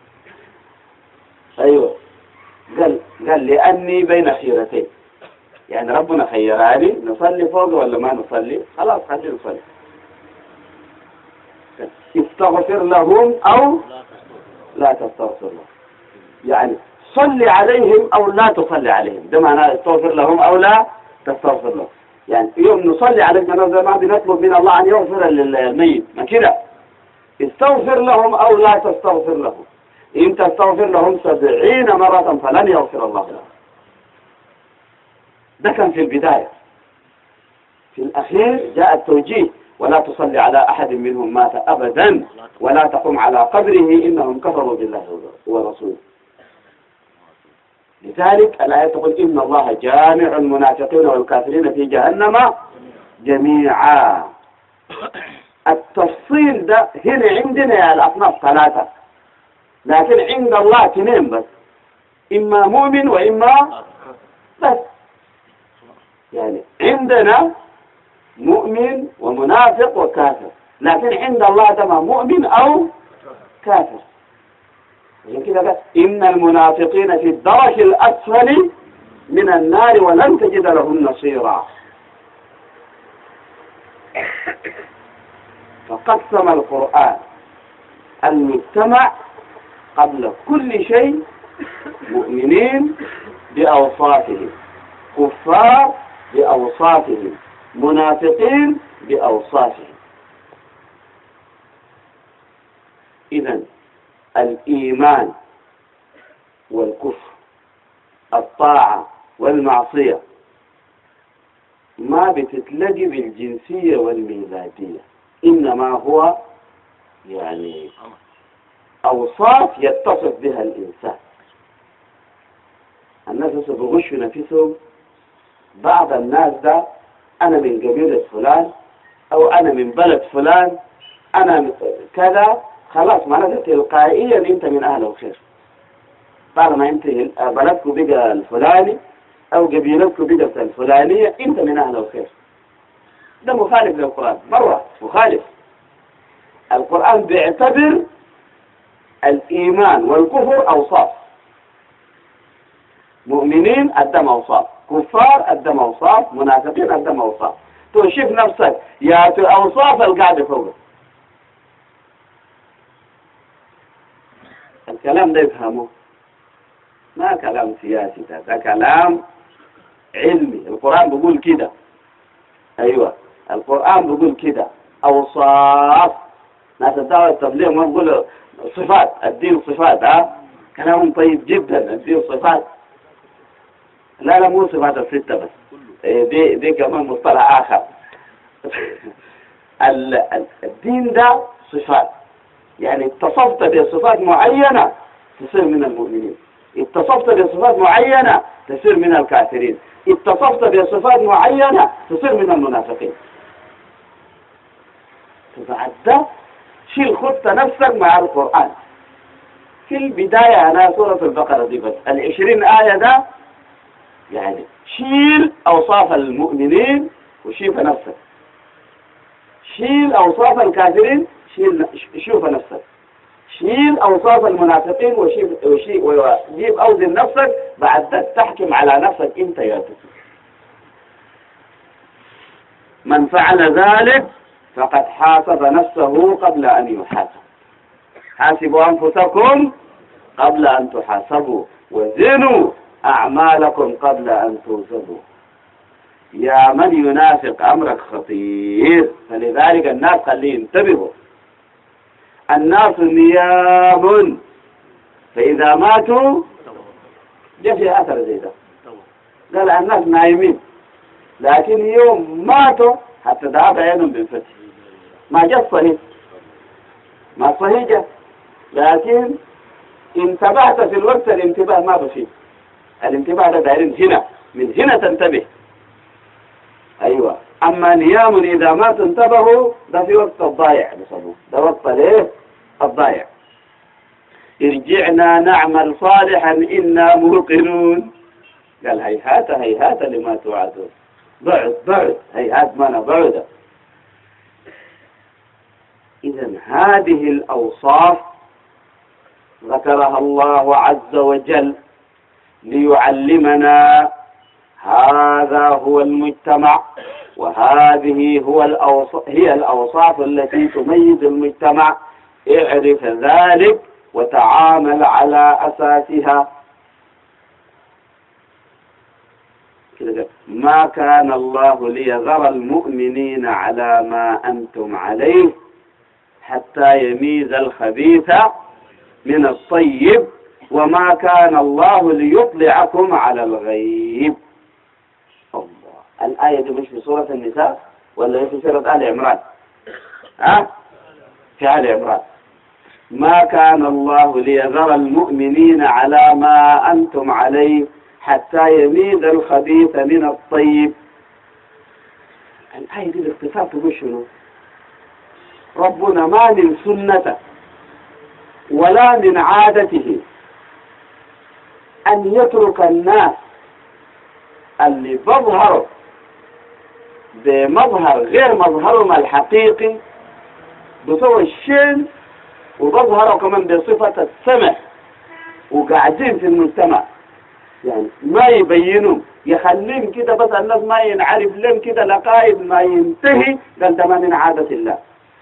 ايوه قال قال لأني بين خيرتين، يعني ربنا خيراني نصلي فوق ولا ما نصلي، خلاص خلينا نصلي. استغفر لهم أو لا تستغفر لهم، يعني صلي عليهم أو لا تصلي عليهم، ده معناه استغفر لهم أو لا تستغفر لهم. يعني يوم نصلي على الجنازة ما بنطلب من الله أن يغفر للميت، ما كده. استغفر لهم أو لا تستغفر لهم، إن تستغفر لهم سبعين مرة فلن يغفر الله لهم. ده كان في البداية. في الأخير جاء التوجيه ولا تصلي على أحد منهم مات أبدا ولا تقم على قبره إنهم كفروا بالله ورسوله. لذلك الآية تقول إن الله جامع المنافقين والكافرين في جهنم جميعا. التفصيل ده هنا عندنا يا الأصناف ثلاثة، لكن عند الله اثنين بس، إما مؤمن وإما بس. يعني عندنا مؤمن ومنافق وكافر، لكن عند الله تمام مؤمن أو كافر. عشان كده قال إن المنافقين في الدرك الأسفل من النار ولن تجد لهم نصيرا. فقسم القرآن المجتمع قبل كل شيء مؤمنين بأوصافهم، كفار بأوصافهم، منافقين بأوصافهم. إذن الإيمان والكفر، الطاعة والمعصية ما بتتلقي بالجنسية والميلادية، إنما هو يعني أوصاف يتصف بها الإنسان. الناس بيغشوا نفسهم، بعض الناس ده أنا من قبيلة فلان أو أنا من بلد فلان أنا كذا، خلاص معناته تلقائيا أنت من أهل الخير. طالما أنت بلدك بقى الفلاني أو قبيلتك بقى الفلانية أنت من أهل الخير. ده مخالف للقرآن، مرة مخالف. القرآن بيعتبر الإيمان والكفر أوصاف، مؤمنين قدم أوصاف، كفار قدم أوصاف، منافقين قدم أوصاف. تشوف نفسك يا في أوصاف القاعدة فوق. الكلام ده يفهمه، ما كلام سياسي، ده, ده كلام علمي. القرآن بيقول كده، أيوة القرآن بيقول كده أوصاف. ناس الدعوة التبليغ ما بيقولوا صفات، الدين صفات، ها كلام طيب جدا. الدين صفات، لا لا مو صفات الستة بس، دي دي كمان مصطلح آخر. الدين ده صفات، يعني اتصفت بصفات معينة تصير من المؤمنين، اتصفت بصفات معينة تصير من الكافرين، اتصفت بصفات معينة تصير من المنافقين. فبعد ده شيل خط نفسك مع القرآن. في البداية أنا سورة البقرة دي بس العشرين آية ده، يعني شيل أوصاف المؤمنين وشوف نفسك، شيل أوصاف الكافرين شيل شوف نفسك، شيل أوصاف المنافقين وشيل وشيل وجيب أوزن نفسك، بعد ذلك تحكم على نفسك أنت يا تسلم. من فعل ذلك فقد حاسب نفسه قبل أن يحاسب. حاسبوا أنفسكم قبل أن تحاسبوا وزنوا أعمالكم قبل أن توزنوا. يا من ينافق أمرك خطير، فلذلك الناس خليه ينتبهوا. الناس نيام فإذا ماتوا جاء في أثر زي ده، قال الناس نايمين لكن يوم ماتوا حتى ذهب عينهم بالفتح. ما جاء صحيح، ما صحيح جاء، لكن انتبهت في الوقت الانتباه ما بفيد. الانتباه ده دايرين هنا، من هنا تنتبه. أيوة. أما نيام إذا ما تنتبهوا ده في وقت الضايع بصبوه، ده وقت ليه الضايع. ارجعنا نعمل صالحا إنا موقنون. قال هيهات هيهات لما توعدون، بعد بعد هيهات ما نبعد. إذا هذه الأوصاف ذكرها الله عز وجل ليعلمنا هذا هو المجتمع، وهذه هو الأوصاف هي الأوصاف التي تميز المجتمع. اعرف ذلك وتعامل على أساسها. ما كان الله ليذر المؤمنين على ما أنتم عليه حتى يميز الخبيث من الطيب، وما كان الله ليطلعكم على الغيب. الله. الآية دي مش في سورة النساء ولا في سورة آل عمران؟ ها؟ في آل عمران. ما كان الله ليذر المؤمنين على ما أنتم عليه حتى يميز الخبيث من الطيب. الآية دي باختصار تقول شنو؟ ربنا ما من سنته ولا من عادته أن يترك الناس اللي بظهروا بمظهر غير مظهرهم الحقيقي بصوى الشين، وبظهروا كمان بصفة السمح، وقاعدين في المجتمع يعني ما يبينوا، يخليهم كده بس الناس ما ينعرف لهم كده لقائد ما ينتهي. قال ده ما من عادة الله،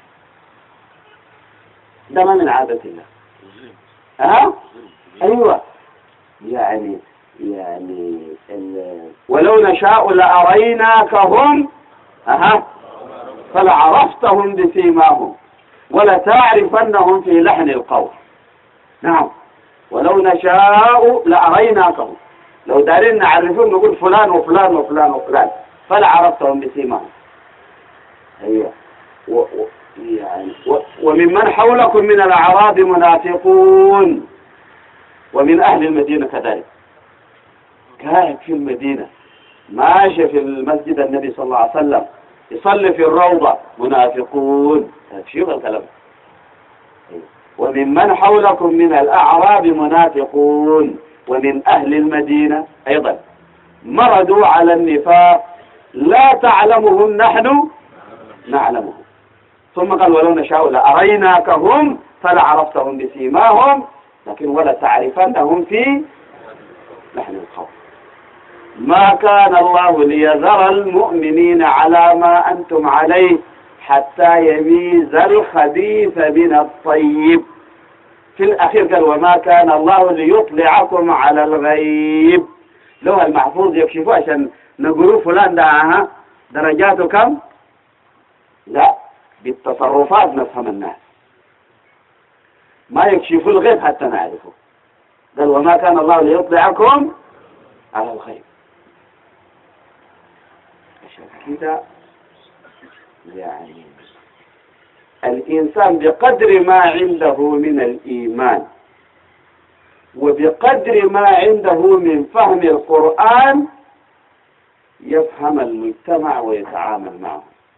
ده ما من عادة الله. ها؟ أيوة. يعني يعني ولو نشاء لأريناكهم أها فلعرفتهم بسيماهم ولتعرفنهم في لحن القول. نعم. ولو نشاء لأريناكهم، لو دارين نعرفهم نقول فلان وفلان وفلان وفلان فلعرفتهم بسيماهم. أيوة. و و يعني و وممن حولكم من الأعراب منافقون ومن أهل المدينة كذلك. قاعد في المدينة ماشي في المسجد النبي صلى الله عليه وسلم يصلي في الروضة منافقون. شوف الكلام. وممن حولكم من الأعراب منافقون ومن أهل المدينة أيضا مردوا على النفاق لا تعلمهم نحن نعلمهم. ثم قال ولو نشاء لأريناكهم فلعرفتهم بسيماهم لكن ولا تعرفنهم في لحن القول. ما كان الله ليذر المؤمنين على ما أنتم عليه حتى يميز الخبيث من الطيب. في الأخير قال وما كان الله ليطلعكم على الغيب. لو المحفوظ يكشفوا عشان نقولوا فلان ده درجاته كم؟ لا، بالتصرفات نفهم الناس، ما يكشفوا الغيب حتى نعرفه. قال وما كان الله ليطلعكم على الغيب. عشان كده يعني الإنسان بقدر ما عنده من الإيمان وبقدر ما عنده من فهم القرآن يفهم المجتمع ويتعامل معه.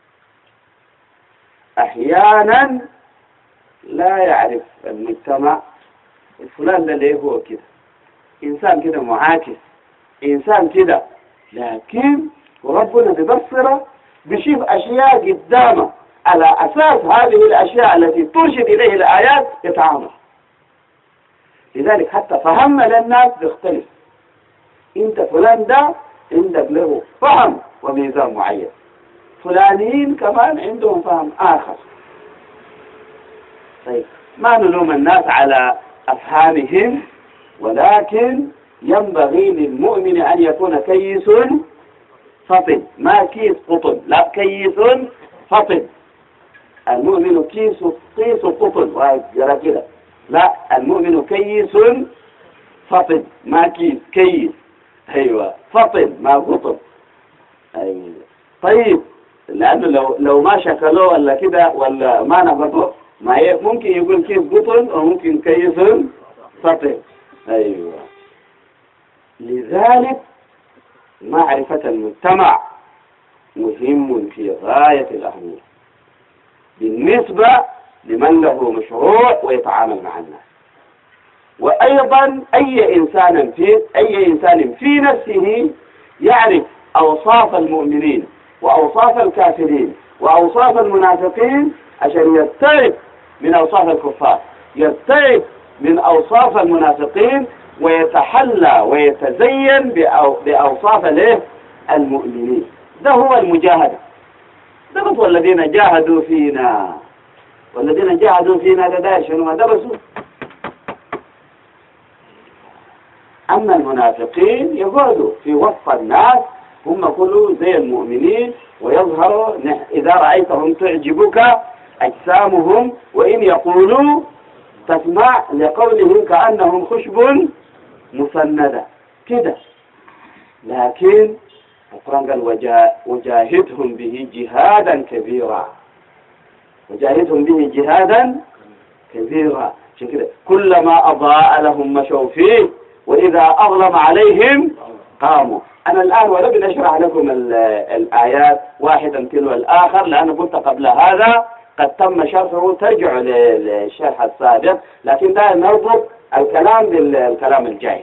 أحيانا لا يعرف المجتمع فلان اللي هو كده، إنسان كده معاكس، إنسان كده، لكن ربنا ببصره بيشوف أشياء قدامه على أساس هذه الأشياء التي ترشد إليه الآيات يتعامل. لذلك حتى فهمنا للناس بيختلف. انت فلان ده عندك له فهم وميزان معين، فلانين كمان عندهم فهم آخر. طيب ما نلوم الناس على أفهامهم، ولكن ينبغي للمؤمن أن يكون كيس فطن، ما كيس قطن، لا كيس فطن. المؤمن كيس كيس قطن وجرى كده، لا المؤمن كيس فطن، ما كيس كيس. أيوة فطن ما قطن. أيوة. طيب لأنه لو لو ما شكلوه ولا كده ولا ما نبضوه ما هي ممكن يقول كيس بطن وممكن كيس سطح. أيوة. لذلك معرفة المجتمع مهم في غاية الأهمية بالنسبة لمن له مشروع ويتعامل مع الناس. وأيضا أي إنسان في أي إنسان في نفسه يعرف أوصاف المؤمنين وأوصاف الكافرين وأوصاف المنافقين عشان يستعد من أوصاف الكفار، يستعد من أوصاف المنافقين ويتحلى ويتزين بأوصاف المؤمنين. ده هو المجاهدة. ده بس والذين جاهدوا فينا والذين جاهدوا فينا ده داير شنو ما درسوا. أما المنافقين يقعدوا في وسط الناس هم كلوا زي المؤمنين ويظهروا إذا رأيتهم تعجبك أجسامهم وإن يقولوا تسمع لقولهم كأنهم خشب مسندة كده. لكن القرآن قال وجا وجاهدهم به جهادا كبيرا، وجاهدهم به جهادا كبيرا. عشان كده كلما أضاء لهم مشوا فيه وإذا أظلم عليهم قاموا. أنا الآن ولو بدي أشرح لكم الآيات واحدا تلو الآخر لأنه قلت قبل هذا قد تم شرحه، ترجع للشرح السابق، لكن ده نربط الكلام بالكلام الجاي.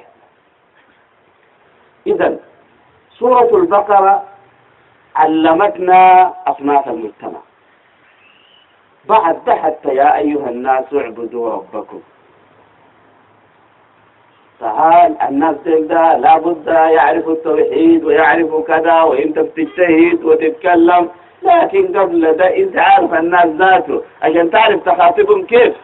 إذن سورة البقرة علمتنا أصناف المجتمع. بعد حتى يا أيها الناس اعبدوا ربكم. تعال الناس ده لابد يعرفوا التوحيد ويعرفوا كذا وانت بتجتهد وتتكلم، لكن قبل ده انت عارف الناس ذاته عشان تعرف تخاطبهم كيف.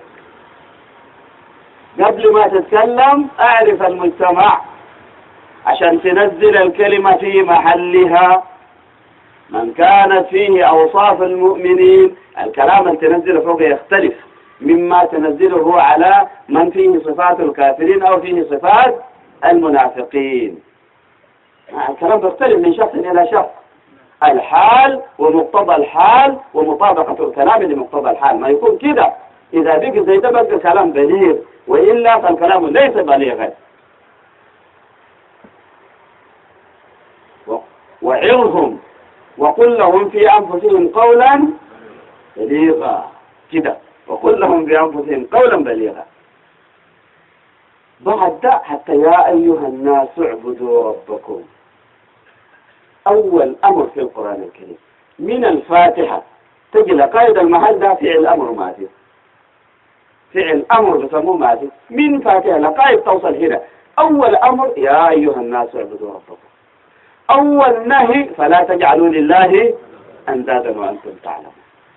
قبل ما تتكلم اعرف المجتمع عشان تنزل الكلمة في محلها. من كانت فيه أوصاف المؤمنين الكلام اللي تنزله فوق يختلف مما تنزله على من فيه صفات الكافرين أو فيه صفات المنافقين. الكلام بيختلف من شخص إلى شخص. الحال ومقتضى الحال ومطابقة الكلام لمقتضى الحال. ما يكون كده إذا بقى زي ده بقى كلام بليغ، وإلا فالكلام ليس بليغا. وعظهم وقل لهم في أنفسهم قولا بليغا كده، وقل لهم بأنفسهم قولا بليغا. بعد ده حتى يا أيها الناس اعبدوا ربكم. أول أمر في القرآن الكريم من الفاتحة تجي لقائد المحل ده فعل أمر ماضي، فعل أمر بسموه ماضي من فاتحة لقائد توصل هنا. أول أمر يا أيها الناس اعبدوا ربكم. أول نهي فلا تجعلوا لله أندادا وأنتم تعلمون.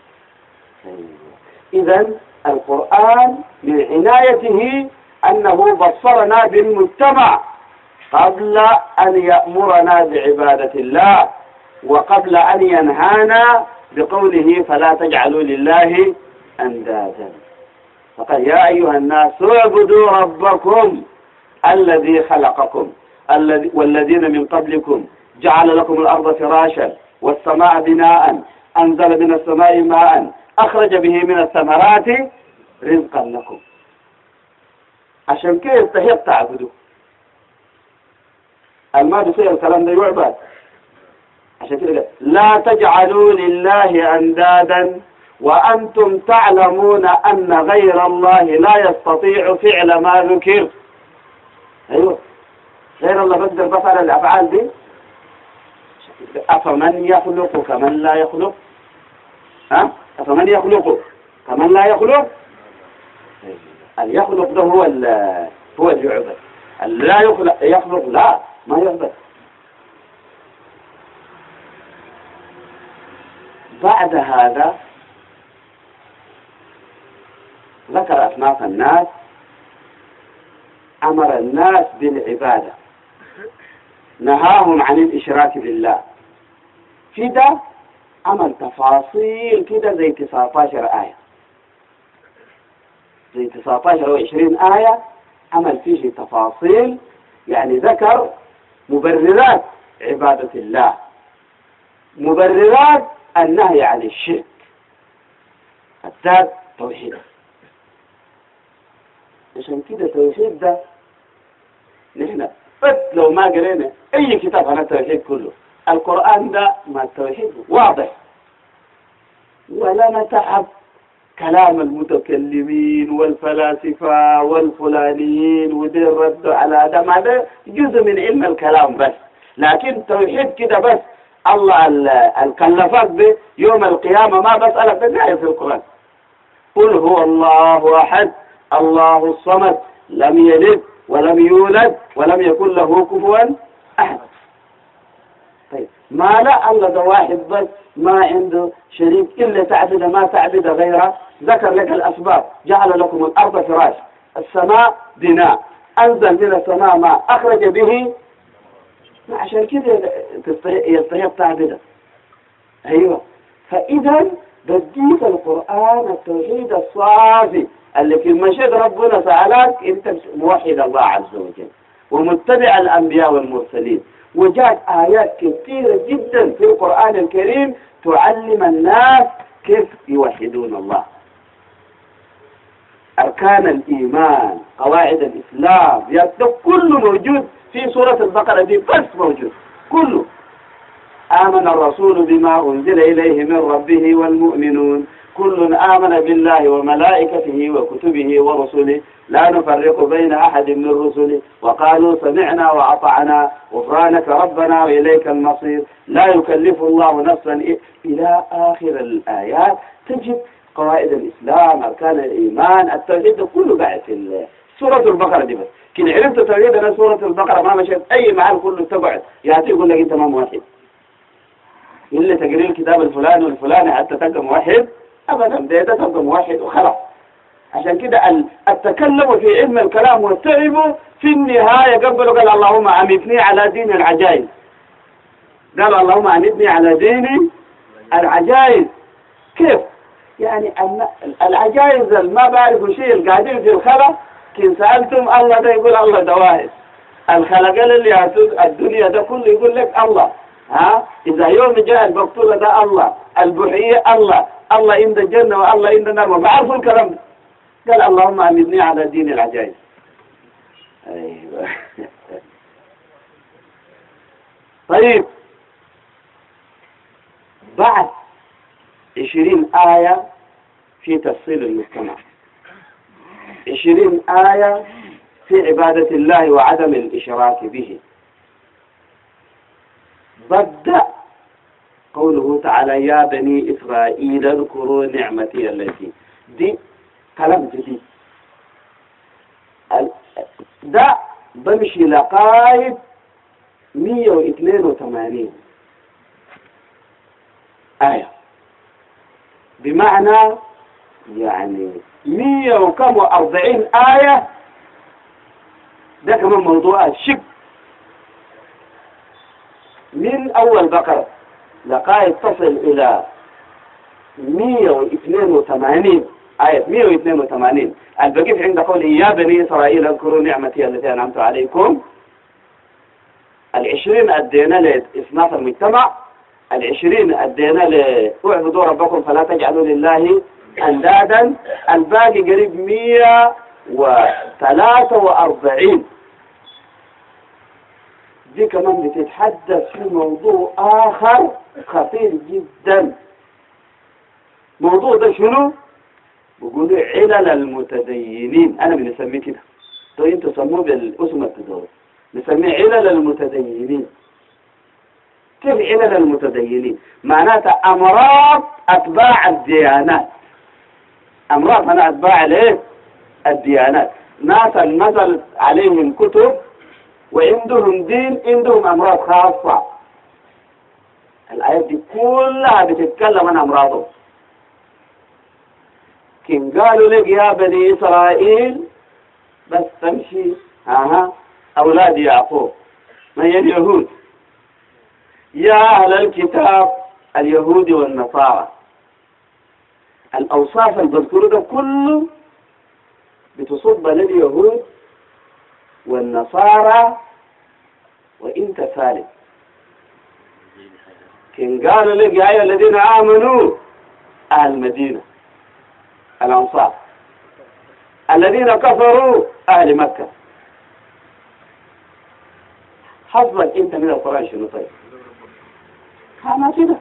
إذن القرآن من عنايته أنه بصرنا بالمجتمع قبل أن يأمرنا بعبادة الله وقبل أن ينهانا بقوله فلا تجعلوا لله أندادا. فقال يا أيها الناس اعبدوا ربكم الذي خلقكم والذين من قبلكم جعل لكم الأرض فراشا والسماء بناء أنزل من السماء ماء أخرج به من الثمرات رزقا لكم. عشان كده يستحق تعبدوا. الما بيصير الكلام ده يعبد. عشان كده لا تجعلوا لله أندادا وأنتم تعلمون أن غير الله لا يستطيع فعل ما ذكر. أيوه غير الله بقدر بفعل الأفعال دي. أفمن يخلق كمن لا يخلق؟ ها؟ أفمن يخلق كمن لا يخلق؟ اللي يخلق ده هو هو اللي يعبد. اللي لا يخلق يخلق لا ما يعبد. بعد هذا ذكر أصناف الناس، أمر الناس بالعبادة، نهاهم عن الإشراك بالله. في ده عمل تفاصيل كده زي تسعة عشر آية، زي تسعة عشر أو عشرين آية عمل فيه تفاصيل، يعني ذكر مبررات عبادة الله، مبررات النهي عن الشرك. الثالث توحيد. عشان كده التوحيد ده نحن بس لو ما قرينا أي كتاب عن التوحيد كله، القرآن ده مع التوحيد واضح، ولا نتعب كلام المتكلمين والفلاسفة والفلانيين ودين رد على ده، ما ده جزء من علم الكلام بس. لكن توحيد كده بس الله الكلفك به يوم القيامة ما بسألك بالنهاية في القرآن. قل هو الله أحد الله الصمد لم يلد ولم يولد ولم يكن له كفوا أحد. طيب ما لا الله ده واحد بس ما عنده شريك إلا تعبد ما تعبد غيره. ذكر لك الأسباب، جعل لكم الأرض فراش، السماء بناء، أنزل من السماء ما أخرج به، عشان كده يستحق تعبده. أيوة، فإذا بديك القرآن التوحيد الصافي اللي في مشهد ربنا تعالى أنت موحد الله عز وجل ومتبع الأنبياء والمرسلين. وجاءت آيات كثيرة جدا في القرآن الكريم تعلم الناس كيف يوحدون الله. أركان الإيمان، قواعد الإسلام، يكتب كله موجود في سورة البقرة دي بس موجود كله. آمن الرسول بما أنزل إليه من ربه والمؤمنون كل آمن بالله وملائكته وكتبه ورسله لا نفرق بين أحد من رسله وقالوا سمعنا وأطعنا غفرانك ربنا وإليك المصير لا يكلف الله نفسا إلى آخر الآيات. تجد قواعد الإسلام، أركان الإيمان، التوحيد كله قاعد في سورة البقرة دي بس. كده عرفت التوحيد أنا سورة البقرة ما مشيت أي محل كله تقعد يأتي يقول لك أنت ما موحد إلا تقرير الكتاب الفلاني والفلاني حتى تبقى موحد أبدا، ده تبقى موحد وخلاص. عشان كده التكلم في علم الكلام والتعب في النهاية قبله قال اللهم أمتني على دين العجائز. قال اللهم أمتني على دين العجائز. كيف؟ يعني العجائز ما بعرفوا شيء القاعدين في الخلق كن سألتم الله ده يقول الله ده واحد. الخلق اللي يعطوك الدنيا ده كله يقول لك الله. ها إذا يوم جاء المقتول ده الله، البحية الله، الله عند الجنة والله عند النار، ما بعرفوا الكلام ده. قال اللهم أمدني على دين العجائز. أيوة. طيب بعد عشرين آية في تفصيل المجتمع، عشرين آية في عبادة الله وعدم الإشراك به، بدأ قوله تعالى يا بني إسرائيل اذكروا نعمتي التي، دي كلام جديد. ده بمشي لغاية مية واثنين وثمانين آية، بمعنى يعني مية وكم وأربعين آية. ده كمان موضوع الشك من أول بقرة لغاية تصل إلى مية واثنين وثمانين آية، مية واثنين وثمانين البقيت عند قوله يا بني إسرائيل اذكروا نعمتي التي أنعمت عليكم. العشرين أدينا لإصناف المجتمع، العشرين أدينا لأعبدوا ربكم فلا تجعلوا لله أندادا، الباقي قريب مية وثلاثة وأربعين. دي كمان بتتحدث في موضوع آخر خطير جدا. موضوع ده شنو؟ بيقولوا علل المتدينين. أنا بنسميه كده، تو انتوا سموه بالاسم التدور، نسميه علل المتدينين. كيف علل المتدينين؟ معناتها أمراض أتباع الديانات. أمراض أنا أتباع ليه؟ الديانات. ناس نزل عليهم كتب وعندهم دين، عندهم أمراض خاصة. الآيات دي كلها بتتكلم عن أمراضهم. كن قالوا لك يا بني إسرائيل بس تمشي أها أولاد يعقوب من اليهود، يا أهل الكتاب اليهود والنصارى. الأوصاف المذكورة ده كله بتصب لليهود والنصارى وإنت ثالث. كن قالوا لك يا أيها الذين آمنوا أهل المدينة الأنصار، الذين كفروا أهل مكة. حظك أنت من القرآن شنو طيب؟ ها ما كده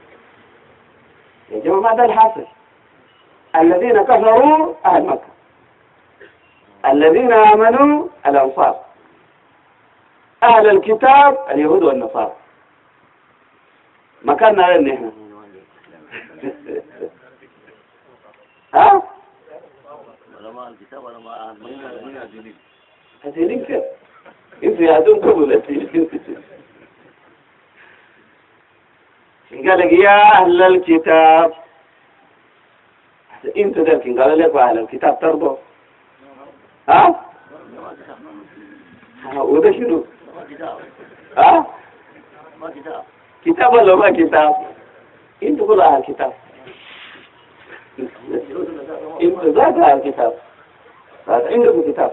يا جماعة، ما ده الحاصل. الذين كفروا أهل مكة، الذين آمنوا الأنصار، أهل الكتاب اليهود والنصارى. مكاننا وين نحن؟ ها؟ علماء الكتاب علماء أهل المدينة. هتيلين كيف؟ انتوا يهدون قبل هتيلين. قال لك يا أهل الكتاب، انتوا ذلك قال لك أهل الكتاب ترضوا؟ ها؟ وده شنو؟ ها؟ ما كتاب. كتاب ولا ما كتاب؟ انتوا قولوا أهل الكتاب. انتوا ذات أهل الكتاب. ذات عندكم كتاب.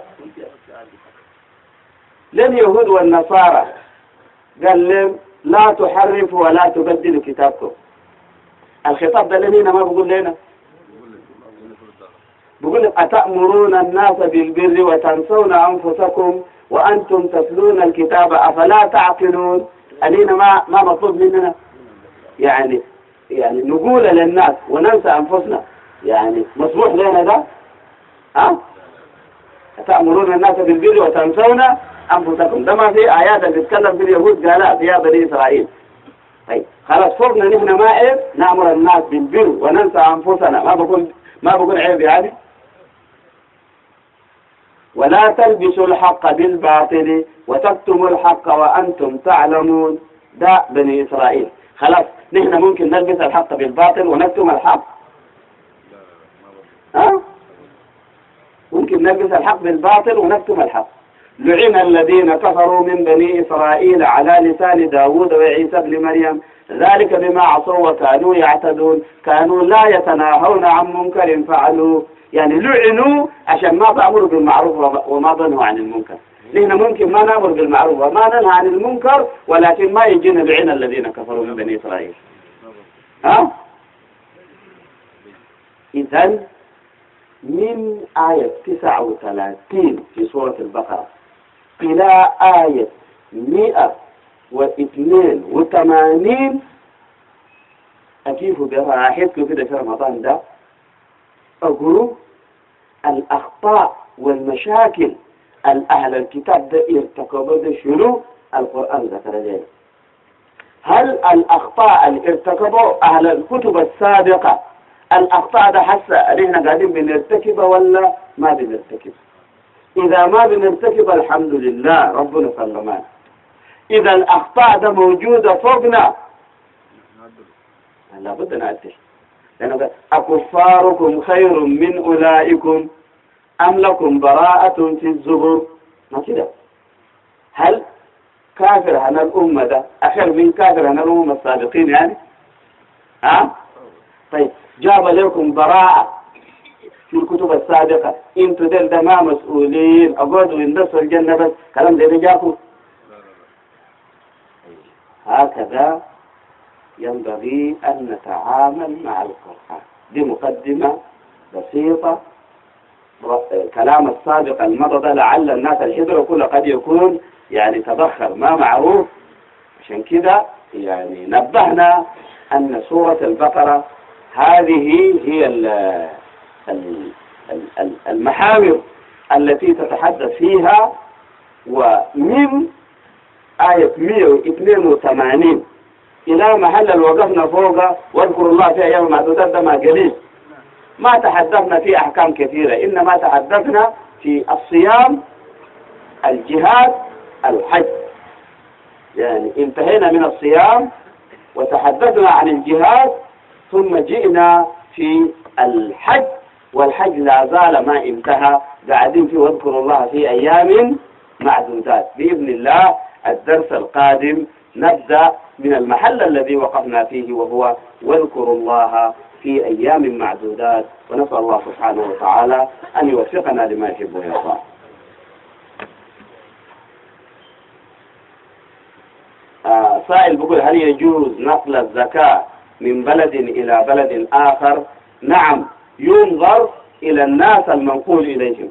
لليهود والنصارى قال لهم لا تحرفوا ولا تبدلوا كتابكم. الخطاب ده لنا ما بقول لنا، بقول أتأمرون الناس بالبر وتنسون أنفسكم وأنتم تتلون الكتاب أفلا تعقلون. علينا ما ما مطلوب مننا يعني يعني نقول للناس وننسى أنفسنا، يعني مسموح لنا ده؟ ها؟ أتأمرون الناس بالبر وتنسون أنفسكم. ده ما في آيات تتكلم في اليهود قالها فيها بني إسرائيل. طيب خلاص فرنا نحن ما عيب نأمر الناس بالبر وننسى أنفسنا، ما بقول ما بقول عيب يعني. ولا تلبسوا الحق بالباطل وتكتموا الحق وأنتم تعلمون. ده بني إسرائيل. خلاص نحن ممكن نلبس الحق بالباطل ونكتم الحق؟ ها؟ ممكن نلبس الحق بالباطل ونكتم الحق. لعن الذين كفروا من بني إسرائيل على لسان داود وعيسى بن مريم ذلك بما عصوا وكانوا يعتدون كانوا لا يتناهون عن منكر فعلوه. يعني لعنوا عشان ما بأمروا بالمعروف وما بنهوا عن المنكر. نحن ممكن ما نأمر بالمعروف وما ننهى عن المنكر، ولكن ما يجينا لعن الذين كفروا من بني إسرائيل. ها؟ إذن من آية تسعة وثلاثين في سورة البقرة إلى آية مئة واثنين وثمانين أجيبوا براحتكم كده في رمضان ده أقولوا الأخطاء والمشاكل الأهل الكتاب ده ارتكبوا ده شنو القرآن ذكر ذلك. هل الأخطاء اللي ارتكبوا أهل الكتب السابقة الأخطاء ده حسا نحن قاعدين بنرتكبها ولا ما بنرتكب؟ إذا ما بنرتكب الحمد لله ربنا سلمان. إذا الأخطاء ده موجودة فوقنا لابد نعتش. لأنه أكفاركم خير من أولئكم أم لكم براءة في الزبر؟ ما كده. هل كافر هنا الأمة ده أخير من كافر هنا الأمة السابقين يعني؟ ها؟ طيب جاب لكم براءة في الكتب السابقة، انتوا دل ده ما مسؤولين اقعدوا يندسوا الجنة بس، كلام ده جاكم. هكذا ينبغي أن نتعامل مع القرآن. دي مقدمة بسيطة. كلام السابق المضى ده لعل الناس الحذر كله قد يكون يعني تبخر ما معروف، عشان كده يعني نبهنا أن سورة البقرة هذه هي المحاور التي تتحدث فيها. ومن آية مئة واثنين وثمانين إلى محل الوقفنا فوق واذكروا الله في أيام معدودات ده ما قليل، ما تحدثنا في أحكام كثيرة، إنما تحدثنا في الصيام، الجهاد، الحج. يعني انتهينا من الصيام وتحدثنا عن الجهاد ثم جئنا في الحج، والحج لا زال ما انتهى، قاعدين في واذكروا الله في أيام معدودات. بإذن الله الدرس القادم نبدأ من المحل الذي وقفنا فيه وهو واذكروا الله في أيام معدودات، ونسأل الله سبحانه وتعالى أن يوفقنا لما يحب ويرضى. آه السائل بيقول هل يجوز نقل الزكاة من بلد إلى بلد آخر؟ نعم، ينظر إلى الناس المنقول إليهم.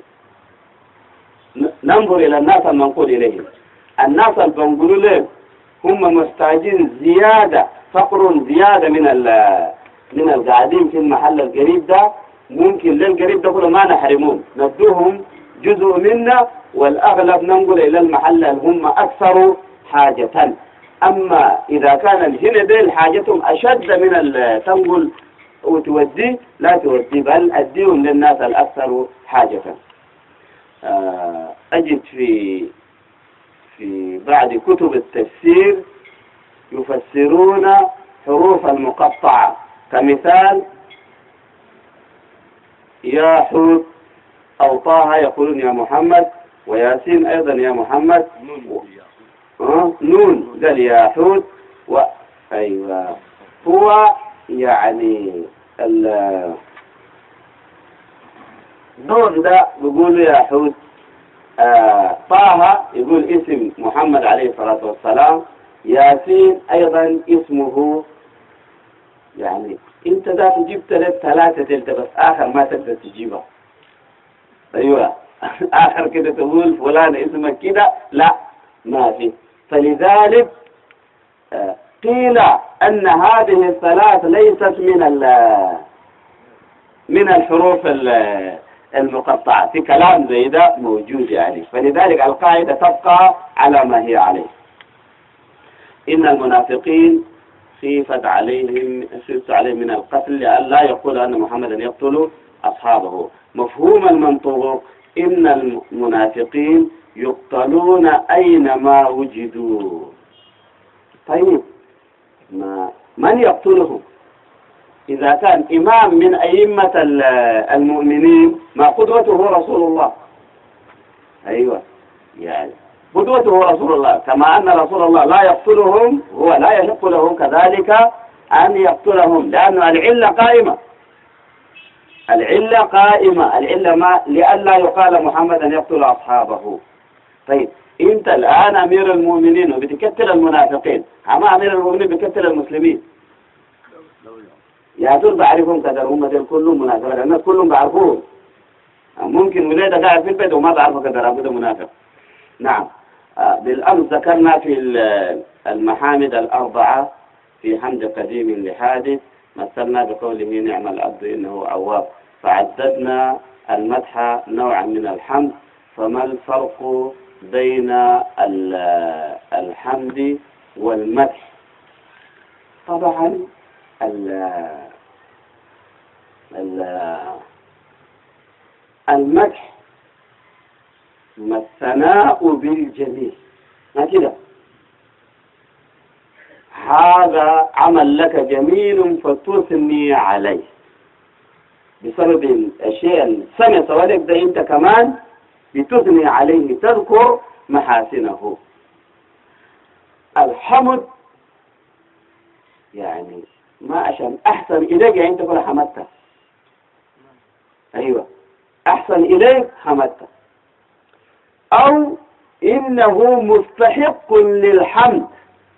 ننظر إلى الناس المنقول إليهم. الناس اللي بنقولوا لهم هم محتاجين زيادة، فقر زيادة من من القاعدين في المحل القريب ده، ممكن للقريب ده كله ما نحرمون، ندوهم جزء منا والأغلب ننقل إلى المحل اللي هم أكثر حاجة. أما إذا كان الهنا ديل حاجتهم أشد من تنقل وتودي، لا تودي، بل أديهم للناس الأكثر حاجة. أجد في في بعض كتب التفسير يفسرون حروف المقطعة، كمثال يا حوت أو طه يقولون يا محمد، وياسين أيضا يا محمد، آه نون قال يا حوت، و أيوة هو يعني النون ده بيقول يا حوت. آه طه يقول اسم محمد عليه الصلاة والسلام، ياسين أيضا اسمه. يعني انت ذات جبت لك ثلاثة دلتا بس آخر ما تقدر تجيبها. أيوة آخر كده تقول فلان اسمك كده، لا ما في. فلذلك آه قيل أن هذه الثلاث ليست من من الحروف المقطعة، في كلام زي ده موجود يعني. فلذلك القاعدة تبقى على ما هي عليه. إن المنافقين خيفت عليهم خيفت عليهم من القتل لئلا يقول أن محمدا يقتل أصحابه. مفهوم المنطوق إن المنافقين يقتلون أينما وجدوا. طيب ما من يقتلهم؟ إذا كان إمام من أئمة المؤمنين ما قدوته رسول الله. أيوة يعني قدوته رسول الله، كما أن رسول الله لا يقتلهم، هو لا يحق له كذلك أن يقتلهم، لأن العلة قائمة. العلة قائمة، العلة ما لئلا يقال محمدا يقتل أصحابه. طيب أنت الآن أمير المؤمنين وبتكتل المنافقين، أما أمير المؤمنين بكتل المسلمين. يا دول بعرفهم كذا، هم دول كلهم منافقين، الناس كلهم بعرفوهم. ممكن ولادة قاعد في البيت وما بعرفه كذا، هذا منافق. نعم. بالأمس ذكرنا في المحامد الأربعة في حمد قديم لحادث، مثلنا بقوله نعم العبد إنه أواب، فعددنا المدح نوعا من الحمد. فما الفرق بين الحمد والمدح؟ طبعا المدح الثناء بالجميل، ما كده، هذا عمل لك جميل فتثني عليه بسبب الشيء السمع سوالك ده، انت كمان بتثني عليه، تذكر محاسنه. الحمد يعني ما عشان أحسن إليك يعني أنت تقول حمدته. أيوة أحسن إليك حمدته، أو إنه مستحق للحمد،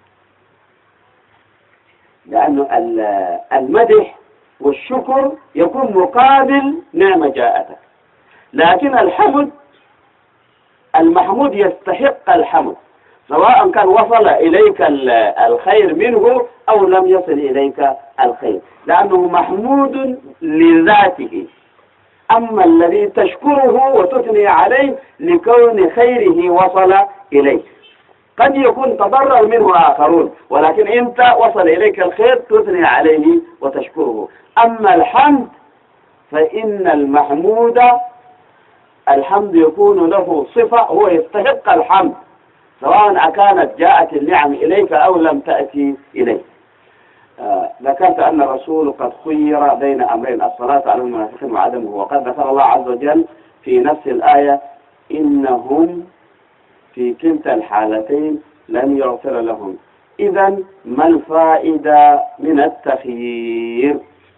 لأنه المدح والشكر يكون مقابل نعمة جاءتك، لكن الحمد المحمود يستحق الحمد سواء كان وصل إليك الخير منه أو لم يصل إليك الخير، لأنه محمود لذاته. أما الذي تشكره وتثني عليه لكون خيره وصل إليك، قد يكون تضرر منه آخرون، ولكن أنت وصل إليك الخير تثني عليه وتشكره. أما الحمد فإن المحمود الحمد يكون له صفة، هو يستحق الحمد سواء كانت جاءت النعم إليك أو لم تأتي إليك. آه ذكرت أن الرسول قد خير بين أمرين، الصلاة على المنافقين وعدمه، وقد ذكر الله عز وجل في نفس الآية إنهم في كلتا الحالتين لن يغفر لهم. إذن ما الفائدة من التخيير؟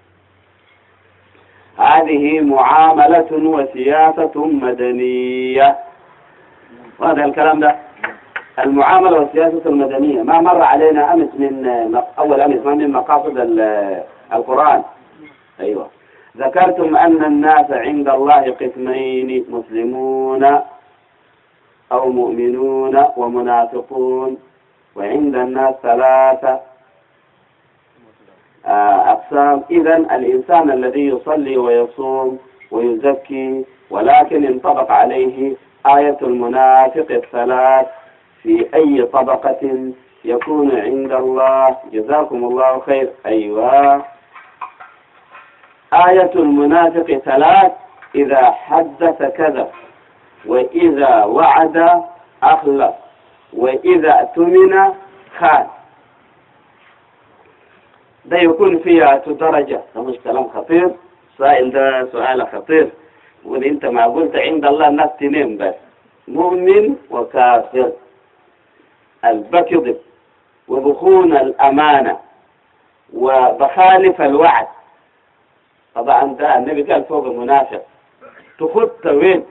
هذه معاملة وسياسة مدنية، وهذا الكلام ده المعاملة والسياسة المدنية ما مر علينا أمس من أول أمس ما من مقاصد القرآن. أيوة. ذكرتم أن الناس عند الله قسمين، مسلمون أو مؤمنون ومنافقون، وعند الناس ثلاثة أقسام. إذن الإنسان الذي يصلي ويصوم ويزكي ولكن انطبق عليه آية المنافق الثلاث في أي طبقة يكون عند الله؟ جزاكم الله خير. أيوة. آية المنافق ثلاث: إذا حدث كذب، وإذا وعد أخلف، وإذا اؤتمن خان. ده يكون فيها درجة. ده مش كلام خطير؟ سائل ده سؤال خطير. وانت ما قلت عند الله الناس تنين بس، مؤمن وكافر، البكذب وبخون الأمانة وبخالف الوعد. طبعا ده النبي قال فوق المنافق تخط وين؟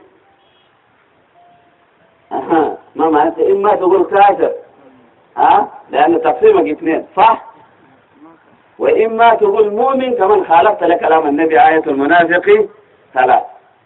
أها ما معناته إما تقول كافر، ها لأن تقسيمك اثنين صح، وإما تقول مؤمن كمان خالفت لكلام النبي آية المنافق ثلاث.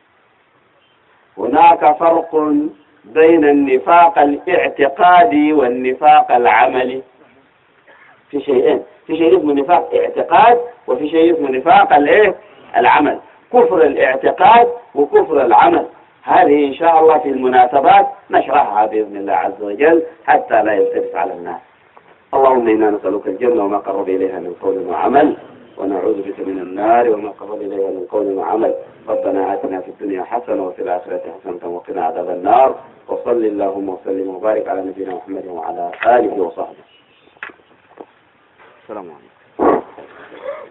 هناك فرق بين النفاق الاعتقادي والنفاق العملي. في شيئين، في شيء اسمه نفاق اعتقاد وفي شيء اسمه نفاق الايه العمل. كفر الاعتقاد وكفر العمل، هذه إن شاء الله في المناسبات نشرحها بإذن الله عز وجل حتى لا يلتبس على الناس. اللهم إنا نسألك الجنة وما قرب إليها من قول وعمل، ونعوذ بك من النار وما قرب إليها من قول وعمل. ربنا آتنا في الدنيا حسنة وفي الآخرة حسنة وقنا عذاب النار. وصل اللهم وسلم وبارك على نبينا محمد وعلى آله وصحبه. السلام عليكم.